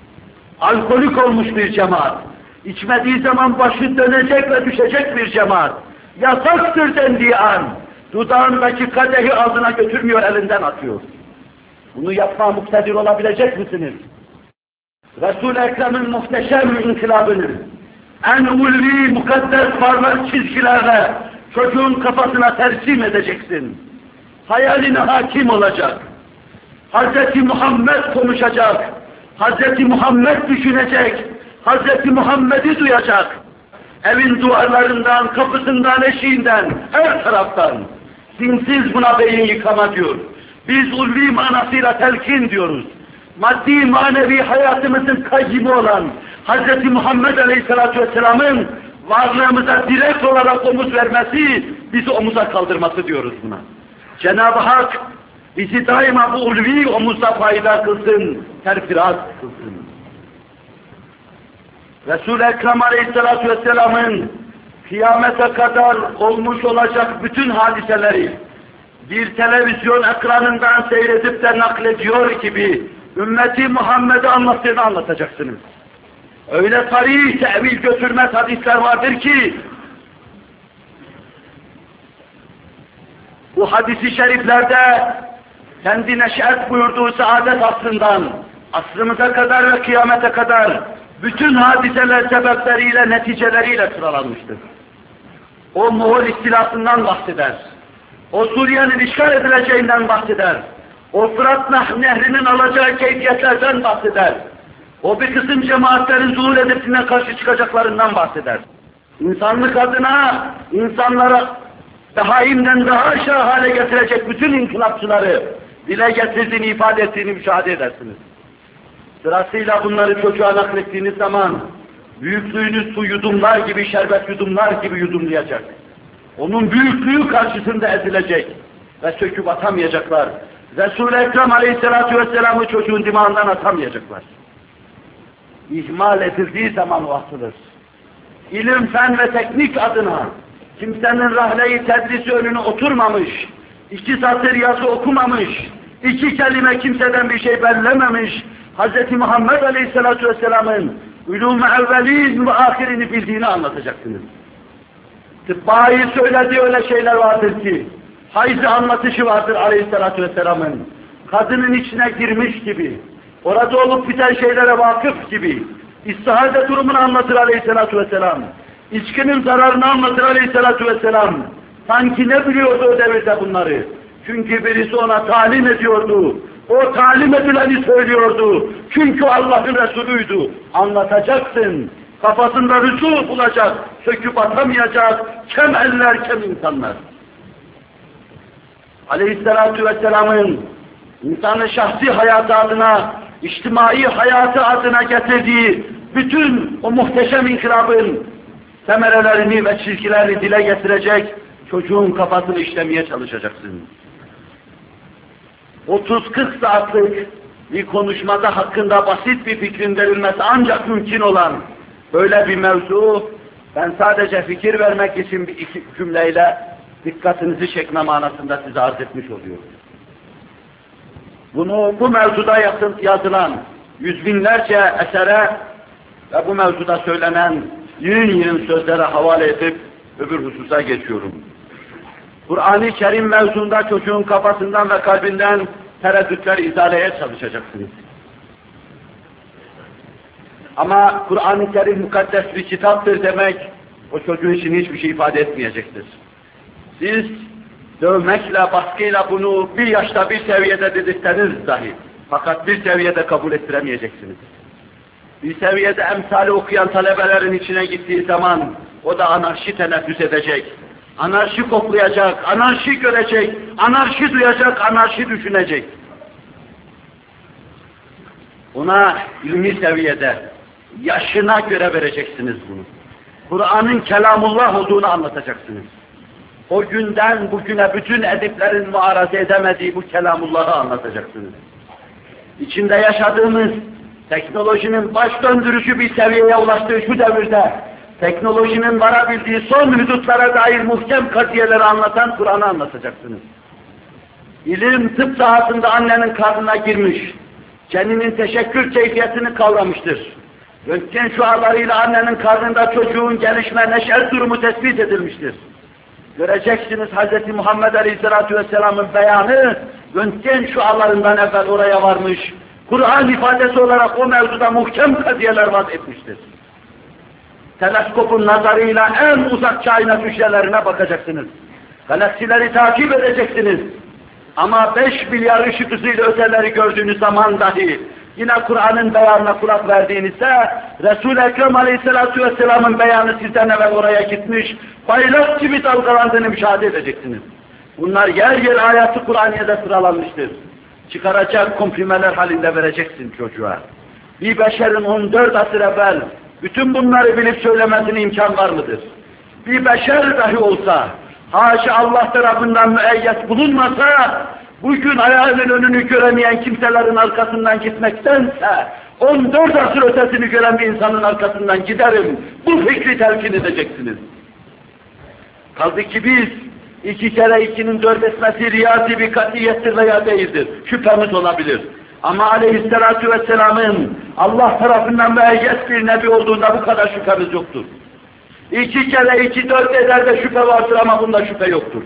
Alkolik olmuş bir cemaat, içmediği zaman başı dönecek ve düşecek bir cemaat, yasaktır dendiği an, dudağındaki kadehi ağzına götürmüyor, elinden atıyor. Bunu yapmaya muktedir olabilecek misiniz? Resul-i Ekrem'in muhteşem inkılabını, en ulvi, mukaddes parlak çizgilerle çocuğun kafasına tersim edeceksin. Hayaline hakim olacak. Hz. Muhammed konuşacak. Hz. Muhammed düşünecek. Hz. Muhammed'i duyacak. Evin duvarlarından, kapısından, eşiğinden, her taraftan. Dinsiz buna beyin yıkama diyor. Biz ulvi manasıyla telkin diyoruz. Maddi manevi hayatımızın kayyimi olan Hz. Muhammed Aleyhisselatü Vesselam'ın varlığımıza direkt olarak omuz vermesi, bizi omuza kaldırması diyoruz buna. Cenab-ı Hak bizi daima bu ulvi omuzda fayda kılsın, terfirat kılsın. Resul-i Ekrem Aleyhisselatü Vesselam'ın kıyamete kadar olmuş olacak bütün hadiseleri bir televizyon ekranından seyredip de naklediyor gibi ümmeti Muhammed'e anlattığını anlatacaksınız. Öyle tarih, tevil götürmez hadisler vardır ki bu hadis-i şeriflerde kendi neşet buyurduğu saadet asrımıza kadar ve kıyamete kadar bütün hadiseler sebepleriyle, neticeleriyle sıralanmıştır. O Moğol istilasından bahseder. O Suriye'nin işgal edileceğinden bahseder. O Fırat Nehri'nin alacağı keyfiyetlerden bahseder. O bir kısım cemaatlerin zuhur edip dine karşı çıkacaklarından bahseder. İnsanlık adına, insanlara dahaimden daha aşağı hale getirecek bütün inkılapçıları dile getirdiğini, ifade ettiğini müşahede edersiniz. Sırasıyla bunları çocuğa naklettiğiniz zaman büyüklüğünü su yudumlar gibi, şerbet yudumlar gibi yudumlayacak. Onun büyüklüğü karşısında ezilecek ve söküp atamayacaklar. Resul-i Ekrem Aleyhisselatü Vesselam'ı çocuğun dimağından atamayacaklar. İhmal edildiği zaman vaktidir. İlim, fen ve teknik adına kimsenin rahle-i tedrisi önüne oturmamış, 2 satır yazı okumamış, 2 kelime kimseden bir şey bellememiş, Hz. Muhammed Aleyhisselatü Vesselam'ın ulûm-i evvelin ve ahirini bildiğini anlatacaksınız. Tıbbâ'yı söylediği öyle şeyler vardır ki, hayz-ı anlatışı vardır Aleyhisselatü Vesselam'ın. Kadının içine girmiş gibi, orada olup biten şeylere vakıf gibi, istihade durumunu anlatır Aleyhisselatü Vesselam. İçkinin zararını anlatır Aleyhisselatü Vesselam. Sanki ne biliyordu o devirde bunları? Çünkü birisi ona talim ediyordu. O talim edileni söylüyordu. Çünkü Allah'ın Resulüydü. Anlatacaksın. Kafasında rüsu bulacak. Söküp atamayacak. Kem eller, kem insanlar. Aleyhisselatü Vesselam'ın insanın şahsi hayatı adına, içtimai hayatı adına getirdiği bütün o muhteşem inkılabın semerelerini ve çizgilerini dile getirecek, çocuğun kafasını işlemeye çalışacaksın. 30-40 saatlik bir konuşmada hakkında basit bir fikrin verilmesi ancak mümkün olan böyle bir mevzu, ben sadece fikir vermek için bir iki cümleyle dikkatinizi çekme manasında size arz etmiş oluyorum. Bu mevzuda yazılan yüz binlerce esere ve bu mevzuda söylenen yığın sözlere havale edip öbür hususa geçiyorum. Kur'an-ı Kerim mevzunda çocuğun kafasından ve kalbinden tereddütleri izaleye çalışacaksınız. Ama Kur'an-ı Kerim mukaddes bir kitaptır demek, o çocuğun için hiçbir şey ifade etmeyecektir. Siz dövmekle, baskıyla bunu bir yaşta bir seviyede dedirseniz dahi, fakat bir seviyede kabul ettiremeyeceksiniz. Bir seviyede emsali okuyan talebelerin içine gittiği zaman, o da anarşi teneffüs edecek, anarşi koklayacak, anarşi görecek, anarşi duyacak, anarşi düşünecek. Ona ilmi seviyede, yaşına göre vereceksiniz bunu. Kur'an'ın kelamullah olduğunu anlatacaksınız. O günden bugüne bütün ediplerin muaraze edemediği bu kelamullah'ı anlatacaksınız. İçinde yaşadığımız teknolojinin baş döndürücü bir seviyeye ulaştığı şu devirde, teknolojinin varabildiği son hudutlara dair muhkem katiyeleri anlatan Kur'an'ı anlatacaksınız. İlim tıp sahasında annenin karnına girmiş, ceninin teşekkür keyfiyetini kavramıştır. Röntgen şualarıyla annenin karnında çocuğun gelişme, neşet durumu tespit edilmiştir. Göreceksiniz Hz. Muhammed Aleyhisselatü Vesselam'ın beyanı, röntgen şualarından evvel oraya varmış, Kur'an ifadesi olarak o mevzuda muhkem kadiyeler vaat etmiştir. Teleskopun nazarıyla en uzak kainat hücrelerine bakacaksınız. Galaksileri takip edeceksiniz. Ama 5 milyar ışık hızıyla öteleri gördüğünüz zaman dahi, yine Kur'an'ın beyanına kulak verdiğinizde, Resul-i Ekrem Aleyhisselatü Vesselam'ın beyanı sizden evvel oraya gitmiş, bayrak gibi dalgalandığını müşahede edeceksiniz. Bunlar yer yer ayatı Kur'aniye'de sıralanmıştır. Çıkaracak komprimeler halinde vereceksin çocuğa. Bir beşerin 14 asır evvel bütün bunları bilip söylemesine imkan var mıdır? Bir beşer dahi olsa, haşa Allah tarafından müeyyet bulunmasa, bugün ayağının önünü göremeyen kimselerin arkasından gitmektense, 14 asır ötesini gören bir insanın arkasından giderim, bu fikri telkin edeceksiniz. Kaldı ki biz, 2 kere 2'nin 4 etmesi riyazi bir katiyettir veya değildir, şüphemiz olabilir. Ama Aleyhisselatü Vesselam'ın Allah tarafından müeyyet bir nebi olduğunda bu kadar şüphemiz yoktur. 2 kere 2 4 eder de şüphe vardır ama bunda şüphe yoktur.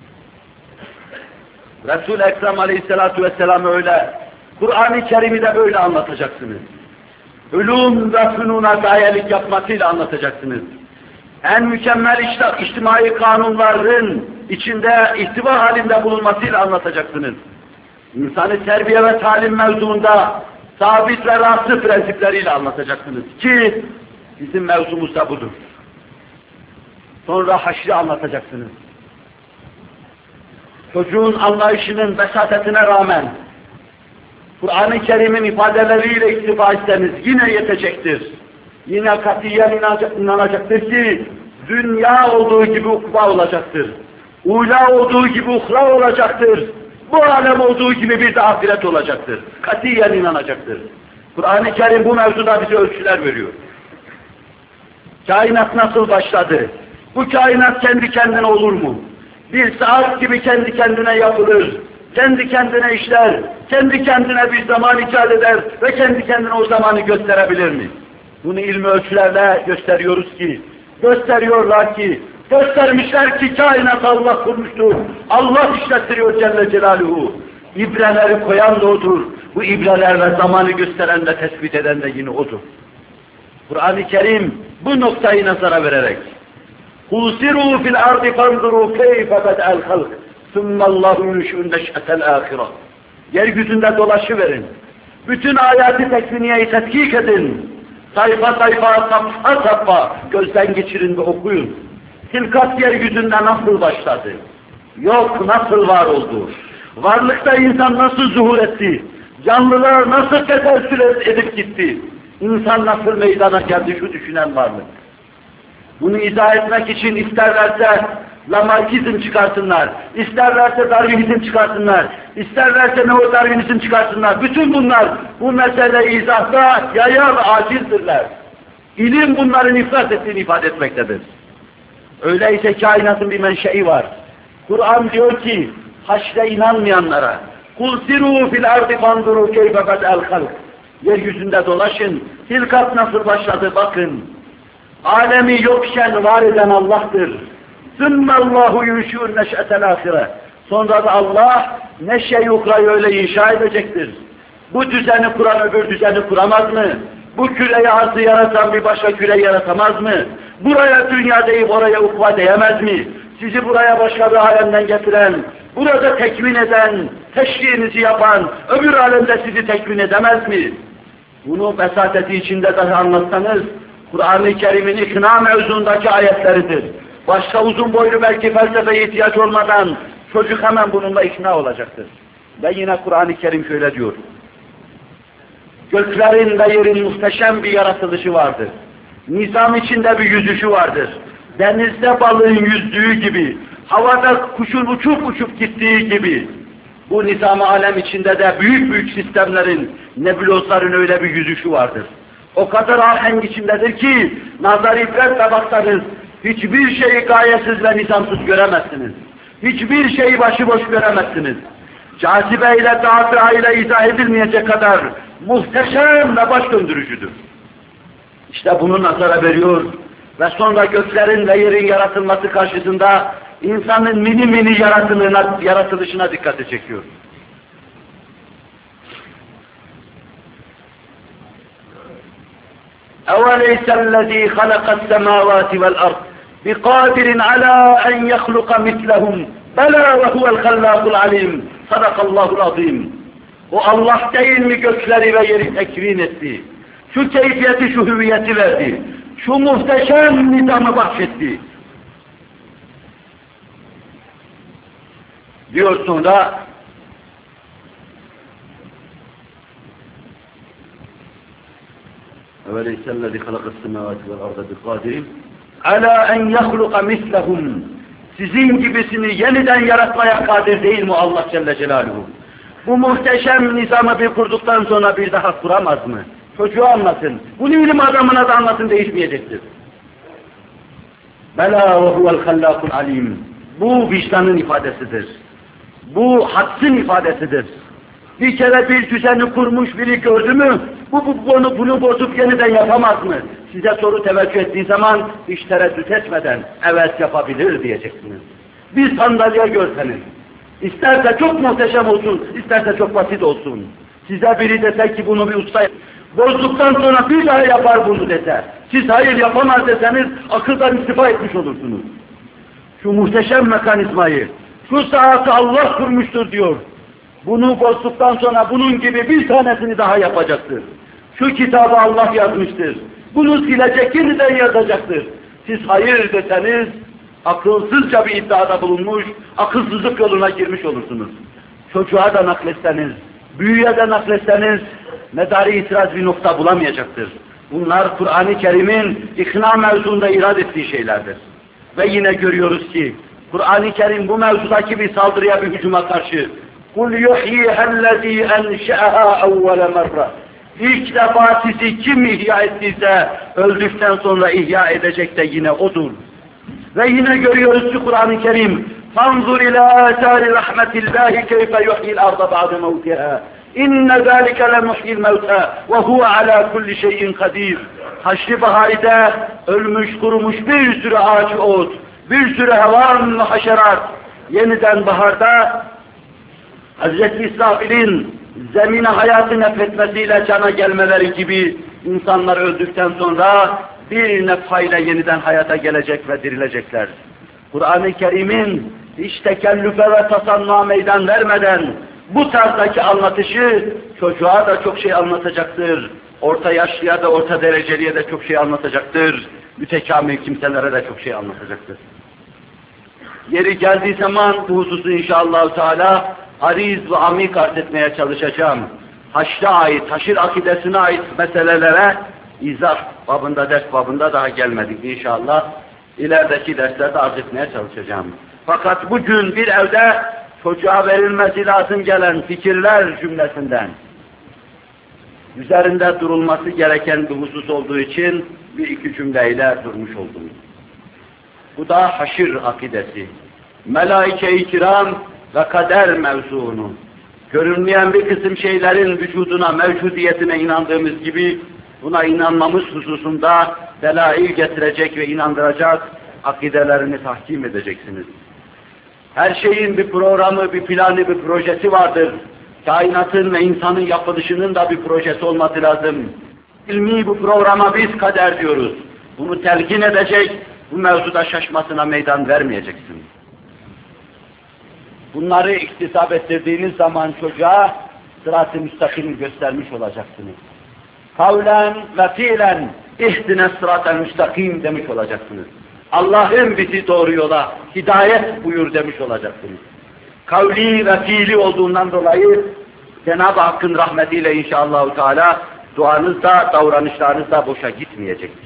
Resul-i Ekrem Aleyhisselatü Vesselam öyle, Kur'an-ı Kerim'i de böyle anlatacaksınız. Ulûm ve fünûna gayelik yapmasıyla anlatacaksınız. En mükemmel içtimai kanunların içinde ihtiva halinde bulunmasıyla anlatacaksınız. İnsanı terbiye ve talim mevzuunda sabit ve rasih prensipleriyle anlatacaksınız ki bizim mevzumuz da budur. Sonra haşri anlatacaksınız. Çocuğun anlayışının vesatetine rağmen Kur'an-ı Kerim'in ifadeleriyle iktifa etseniz yine yetecektir. Yine katiyen inanacaktır ki dünya olduğu gibi ukba olacaktır. Ula olduğu gibi uhra olacaktır. Bu alem olduğu gibi bir de ahiret olacaktır. Katiyen inanacaktır. Kur'an-ı Kerim bu mevzuda bize ölçüler veriyor. Kainat nasıl başladı? Bu kainat kendi kendine olur mu? Bir saat gibi kendi kendine yapılır. kendi kendine işler, kendi kendine bir zaman icat eder ve kendi kendine o zamanı gösterebilir mi? Bunu ilmi ölçülerle gösteriyorlar ki, göstermişler ki kainat Allah kurmuştur. Allah işlettiriyor Celle Celaluhu. İbreleri koyan da O'dur. Bu ibrelerle zamanı gösteren de tespit eden de yine O'dur. Kur'an-ı Kerim bu noktayı nazara vererek "Husiru fil ardi fanzuru keyfe bed'el halk. Summallahu yunşu'un neş'etel âhire." Yeryüzünde dolaşıverin. Bütün ayat-ı tekviniyeyi tetkik edin. Sayfa sayfa, safha safha gözden geçirin ve okuyun. Hilkat yeryüzünde nasıl başladı? Yok, nasıl var oldu? Varlıkta insan nasıl zuhur etti? Canlılar nasıl tefessür edip gitti? İnsan nasıl meydana geldi şu düşünen varlık? Bunu izah etmek için isterlerse Lamarckizm çıkartınlar, isterlerse Darwinizm çıkartınlar, isterlerse Neo-Darwinizm çıkartınlar. Bütün bunlar bu meseleyi izahda yaya ve acizdirler. İlim bunların ifrat ettiğini ifade etmektedir. Öyleyse kainatın bir menşei var. Kur'an diyor ki, haşre inanmayanlara, "Kul siru fil ardi fanduru keyfe bed'el halk." Yeryüzünde dolaşın, hilkat nasıl başladı bakın. Alemi yokken var eden Allah'tır. Sümmallahu yunşu'un neş'etel âhire. Sonra da Allah neşe-i ukrayı öyle inşa edecektir. Bu düzeni kuran öbür düzeni kuramaz mı? Bu küreyi arzı yaratan bir başka küre yaratamaz mı? Buraya dünya deyip oraya ukva diyemez mi? Sizi buraya başka bir alemden getiren, burada tekvin eden, teşriğinizi yapan, öbür alemde sizi tekvin edemez mi? Bunu besateti içinde dahi anlatsanız, Kur'an-ı Kerim'in ikna mevzundaki ayetleridir. Başka uzun boylu belki felsefeye ihtiyaç olmadan çocuk hemen bununla ikna olacaktır. Ve yine Kur'an-ı Kerim şöyle diyor. Göklerin ve yerin muhteşem bir yaratılışı vardır. Nizam içinde bir yüzüşü vardır. Denizde balığın yüzdüğü gibi, havada kuşun uçup uçup gittiği gibi, bu nizam-ı alem içinde de büyük büyük sistemlerin, nebulozların öyle bir yüzüşü vardır. O kadar ahenk içindedir ki, nazar ibretle baksanız, hiçbir şeyi gayesiz ve nizamsız göremezsiniz. Hiçbir şeyi başıboş göremezsiniz. Cazibeyle, dafıayla izah edilmeyecek kadar muhteşem ve baş döndürücüdür. İşte bunu nazara veriyor ve sonra göklerin ve yerin yaratılması karşısında insanın mini mini yaratılışına dikkati çekiyor. اَوَلَيْسَ الَّذ۪ي خَلَقَ السَّمَاوَاتِ وَالْأَرْضِ بِقَادِرٍ عَلَى اَنْ يَخْلُقَ مِثْلَهُمْ بَلَا وَهُوَ الْخَلَّاقُ الْعَلِيمُ صَدَقَ اللّٰهُ الْعَظِيمُ. O Allah değil mi gökleri ve yeri tekvin etti? Şu keyfiyeti, şu hüviyeti verdi. Şu muhteşem nizamı bahşetti. Diyor sonra, اَوَلَيْسَ الَّذِي خَلَقَ السَّمَاوَاتِ وَالْأَرْضَ بِقَادِرٍ عَلَى اَنْ يَخْلُقَ مِثْلَهُمْ. Sizin gibisini yeniden yaratmaya kadir değil mi Allah Celle Celaluhu? Bu muhteşem nizamı bir kurduktan sonra bir daha kuramaz mı? Çocuğu anlatın, bunu ilim adamına da anlatın, değişmeyecektir. Bela ve huvel hallâkul alim. Bu vicdanın ifadesidir. Bu hadsın ifadesidir. Bir kere bir düzeni kurmuş biri gördü mü, bunu bozup yeniden yapamaz mı? Size soru teveccüh ettiği zaman hiç tereddüt etmeden evet yapabilir diyeceksiniz. Bir sandalye görseniz, isterse çok muhteşem olsun, isterse çok basit olsun. Size biri dese ki bunu bir usta bozduktan sonra bir daha yapar bunu dese, siz hayır yapamaz deseniz akıldan istifa etmiş olursunuz. Şu muhteşem mekanizmayı, şu saati Allah kurmuştur diyor. Bunu bozduktan sonra bunun gibi bir tanesini daha yapacaktır. Şu kitabı Allah yazmıştır. Bunu silecek, yeniden yazacaktır. Siz hayır deseniz, akılsızca bir iddiada bulunmuş, akılsızlık yoluna girmiş olursunuz. Çocuğa da nakletseniz, büyüye de nakletseniz, medar-ı itiraz bir nokta bulamayacaktır. Bunlar Kur'an-ı Kerim'in ikna mevzunda irad ettiği şeylerdir. Ve yine görüyoruz ki, Kur'an-ı Kerim bu mevzudaki bir saldırıya, bir hücuma karşı قُلْ يُحْيِيهَا الَّذ۪ي اَنْشَأَهَا اَوَّلَ مَرَّةً. İlk defa sizi kim ihya ettiyse, öldükten sonra ihya edecek de yine O'dur. Ve yine görüyoruz ki Kur'an-ı Kerim, فانظر إلى آثار رحمة الله كيف يحيي الأرض بعد موتها إن ذلك لمحيي الموتى وهو على كل شيء قدير. Haşr-ı Bahari'de ölmüş, kurumuş bir sürü ağaç, ot, bir sürü hayvan ve haşerat, yeniden baharda Hz. İsrafil'in zemine hayatı nefretmesiyle cana gelmeleri gibi insanlar öldükten sonra bir nefhayla yeniden hayata gelecek ve dirilecekler. Kur'an-ı Kerim'in hiç tekellüfe ve tasannuğa meydan vermeden bu tarzdaki anlatışı çocuğa da çok şey anlatacaktır. Orta yaşlıya da, orta dereceliye de çok şey anlatacaktır. Mütekamil kimselere de çok şey anlatacaktır. Yeri geldiği zaman bu hususu inşallah Teala ariz ve amik arz etmeye çalışacağım. Haşr'a ait, haşr akidesine ait meselelere izah babında, ders babında daha gelmedik inşallah. İlerideki derslerde arz etmeye çalışacağım. Fakat bugün bir evde çocuğa verilmesi lazım gelen fikirler cümlesinden üzerinde durulması gereken bir husus olduğu için bir iki cümleyle durmuş oldum. Bu da haşr akidesi. Melaike-i kiram ve kader mevzuunu, görünmeyen bir kısım şeylerin vücuduna, mevcudiyetine inandığımız gibi buna inanmamız hususunda delail getirecek ve inandıracak akidelerini tahkim edeceksiniz. Her şeyin bir programı, bir planı, bir projesi vardır. Kainatın ve insanın yapılışının da bir projesi olması lazım. İlmi bu programa biz kader diyoruz. Bunu telkin edecek, bu mevzuda şaşmasına meydan vermeyeceksin. Bunları iktisap ettirdiğiniz zaman çocuğa sırat-ı müstakimi göstermiş olacaksınız. Kavlen ve fiilen ihdine sırat-ı müstakim demiş olacaksınız. Allah'ın bizi doğru yola hidayet buyur demiş olacaksınız. Kavli ve fiili olduğundan dolayı Cenab-ı Hakk'ın rahmetiyle inşallah Teala duanız da, davranışlarınız da boşa gitmeyecektir.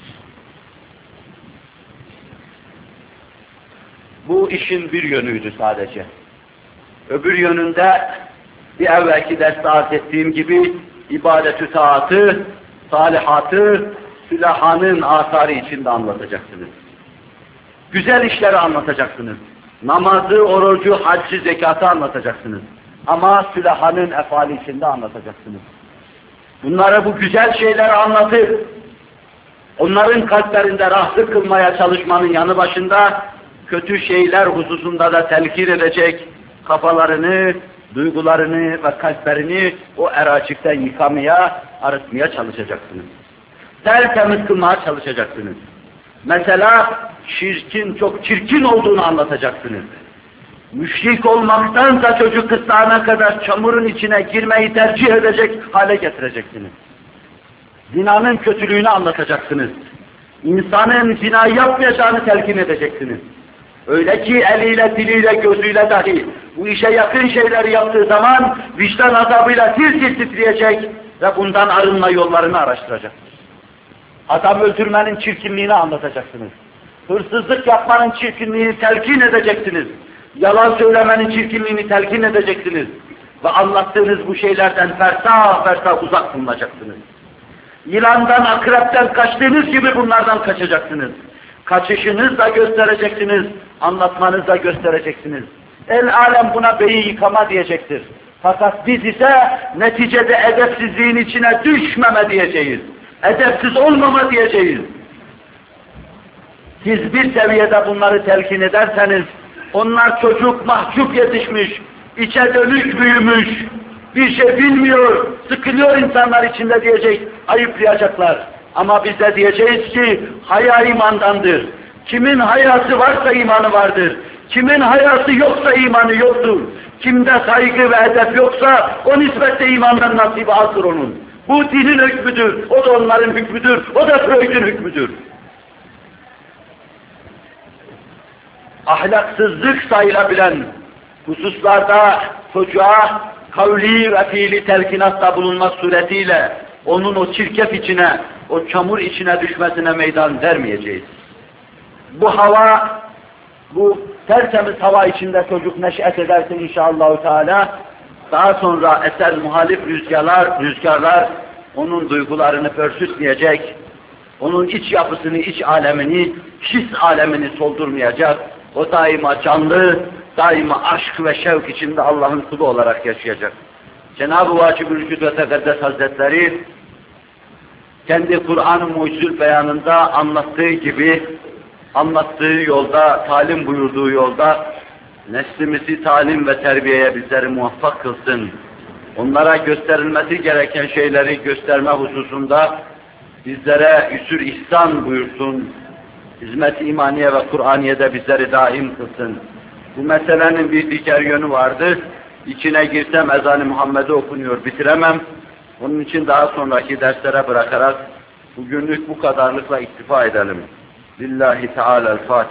Bu işin bir yönüydü sadece. Öbür yönünde bir evvelki derste arz ettiğim gibi ibadet-ü taatı, salihatı, sülahanın asarı içinde anlatacaksınız. Güzel işleri anlatacaksınız. Namazı, orucu, haccı, zekatı anlatacaksınız. Ama sülahanın efali içinde anlatacaksınız. Bunları bu güzel şeyleri anlatıp, onların kalplerinde rahatlık kılmaya çalışmanın yanı başında, kötü şeyler hususunda da telkin edecek, kafalarını, duygularını ve kalplerini o eracıktan yıkamaya, arıtmaya çalışacaksınız. Tertemiz kılmaya çalışacaksınız. Mesela şirkin çok çirkin olduğunu anlatacaksınız. Müşrik olmaktansa çocuk kıslağına kadar çamurun içine girmeyi tercih edecek hale getireceksiniz. Zinanın kötülüğünü anlatacaksınız. İnsanın zina yapmayacağını telkin edeceksiniz. Öyle ki eliyle, diliyle, gözüyle dahi bu işe yakın şeyleri yaptığı zaman vicdan azabıyla tir tir titreyecek ve bundan arınma yollarını araştıracaktır. Adam öldürmenin çirkinliğini anlatacaksınız. Hırsızlık yapmanın çirkinliğini telkin edeceksiniz. Yalan söylemenin çirkinliğini telkin edeceksiniz. Ve anlattığınız bu şeylerden fersah fersah uzak bulunacaksınız. Yılandan, akrepten kaçtığınız gibi bunlardan kaçacaksınız. Kaçışınızla göstereceksiniz, anlatmanızla göstereceksiniz. El alem buna beyi yıkama diyecektir. Fakat biz ise neticede edepsizliğin içine düşmeme diyeceğiz. Edepsiz olmama diyeceğiz. Siz bir seviyede bunları telkin ederseniz, onlar çocuk mahcup yetişmiş, içe dönük büyümüş, bir şey bilmiyor, sıkılıyor insanlar içinde diyecek, ayıplayacaklar. Ama biz de diyeceğiz ki, haya imandandır. Kimin hayası varsa imanı vardır. Kimin hayası yoksa imanı yoktur. Kimde saygı ve edep yoksa, o nispette imandan nasibi azdır onun. Bu dinin hükmüdür, o da onların hükmüdür, o da Freud'un hükmüdür. Ahlaksızlık sayılabilen hususlarda çocuğa kavli ve fiili telkinatta bulunmak suretiyle onun o çirkef içine, o çamur içine düşmesine meydan vermeyeceğiz. Bu hava, bu tertemiz hava içinde çocuk neş'et ederse inşallah Teala, daha sonra eser muhalif rüzgarlar onun duygularını pörsütmeyecek, onun iç yapısını, iç alemini, his alemini soldurmayacak. O daima canlı, daima aşk ve şevk içinde Allah'ın kulu olarak yaşayacak. Cenab-ı Vacib-ül ve Tekaddes Hazretleri kendi Kur'an-ı Mucizül Beyanı'nda anlattığı gibi, anlattığı yolda, talim buyurduğu yolda neslimizi talim ve terbiyeye bizleri muvaffak kılsın. Onlara gösterilmesi gereken şeyleri gösterme hususunda bizlere üsür ihsan buyursun. Hizmet-i imaniye ve Kur'aniye'de bizleri daim kılsın. Bu meselenin bir diğer yönü vardı. İçine girsem ezan-ı Muhammed'i okunuyor, bitiremem. Onun için daha sonraki derslere bırakarak bugünlük bu kadarlıkla iktifa edelim. Lillahi Teala'l-Fatiha.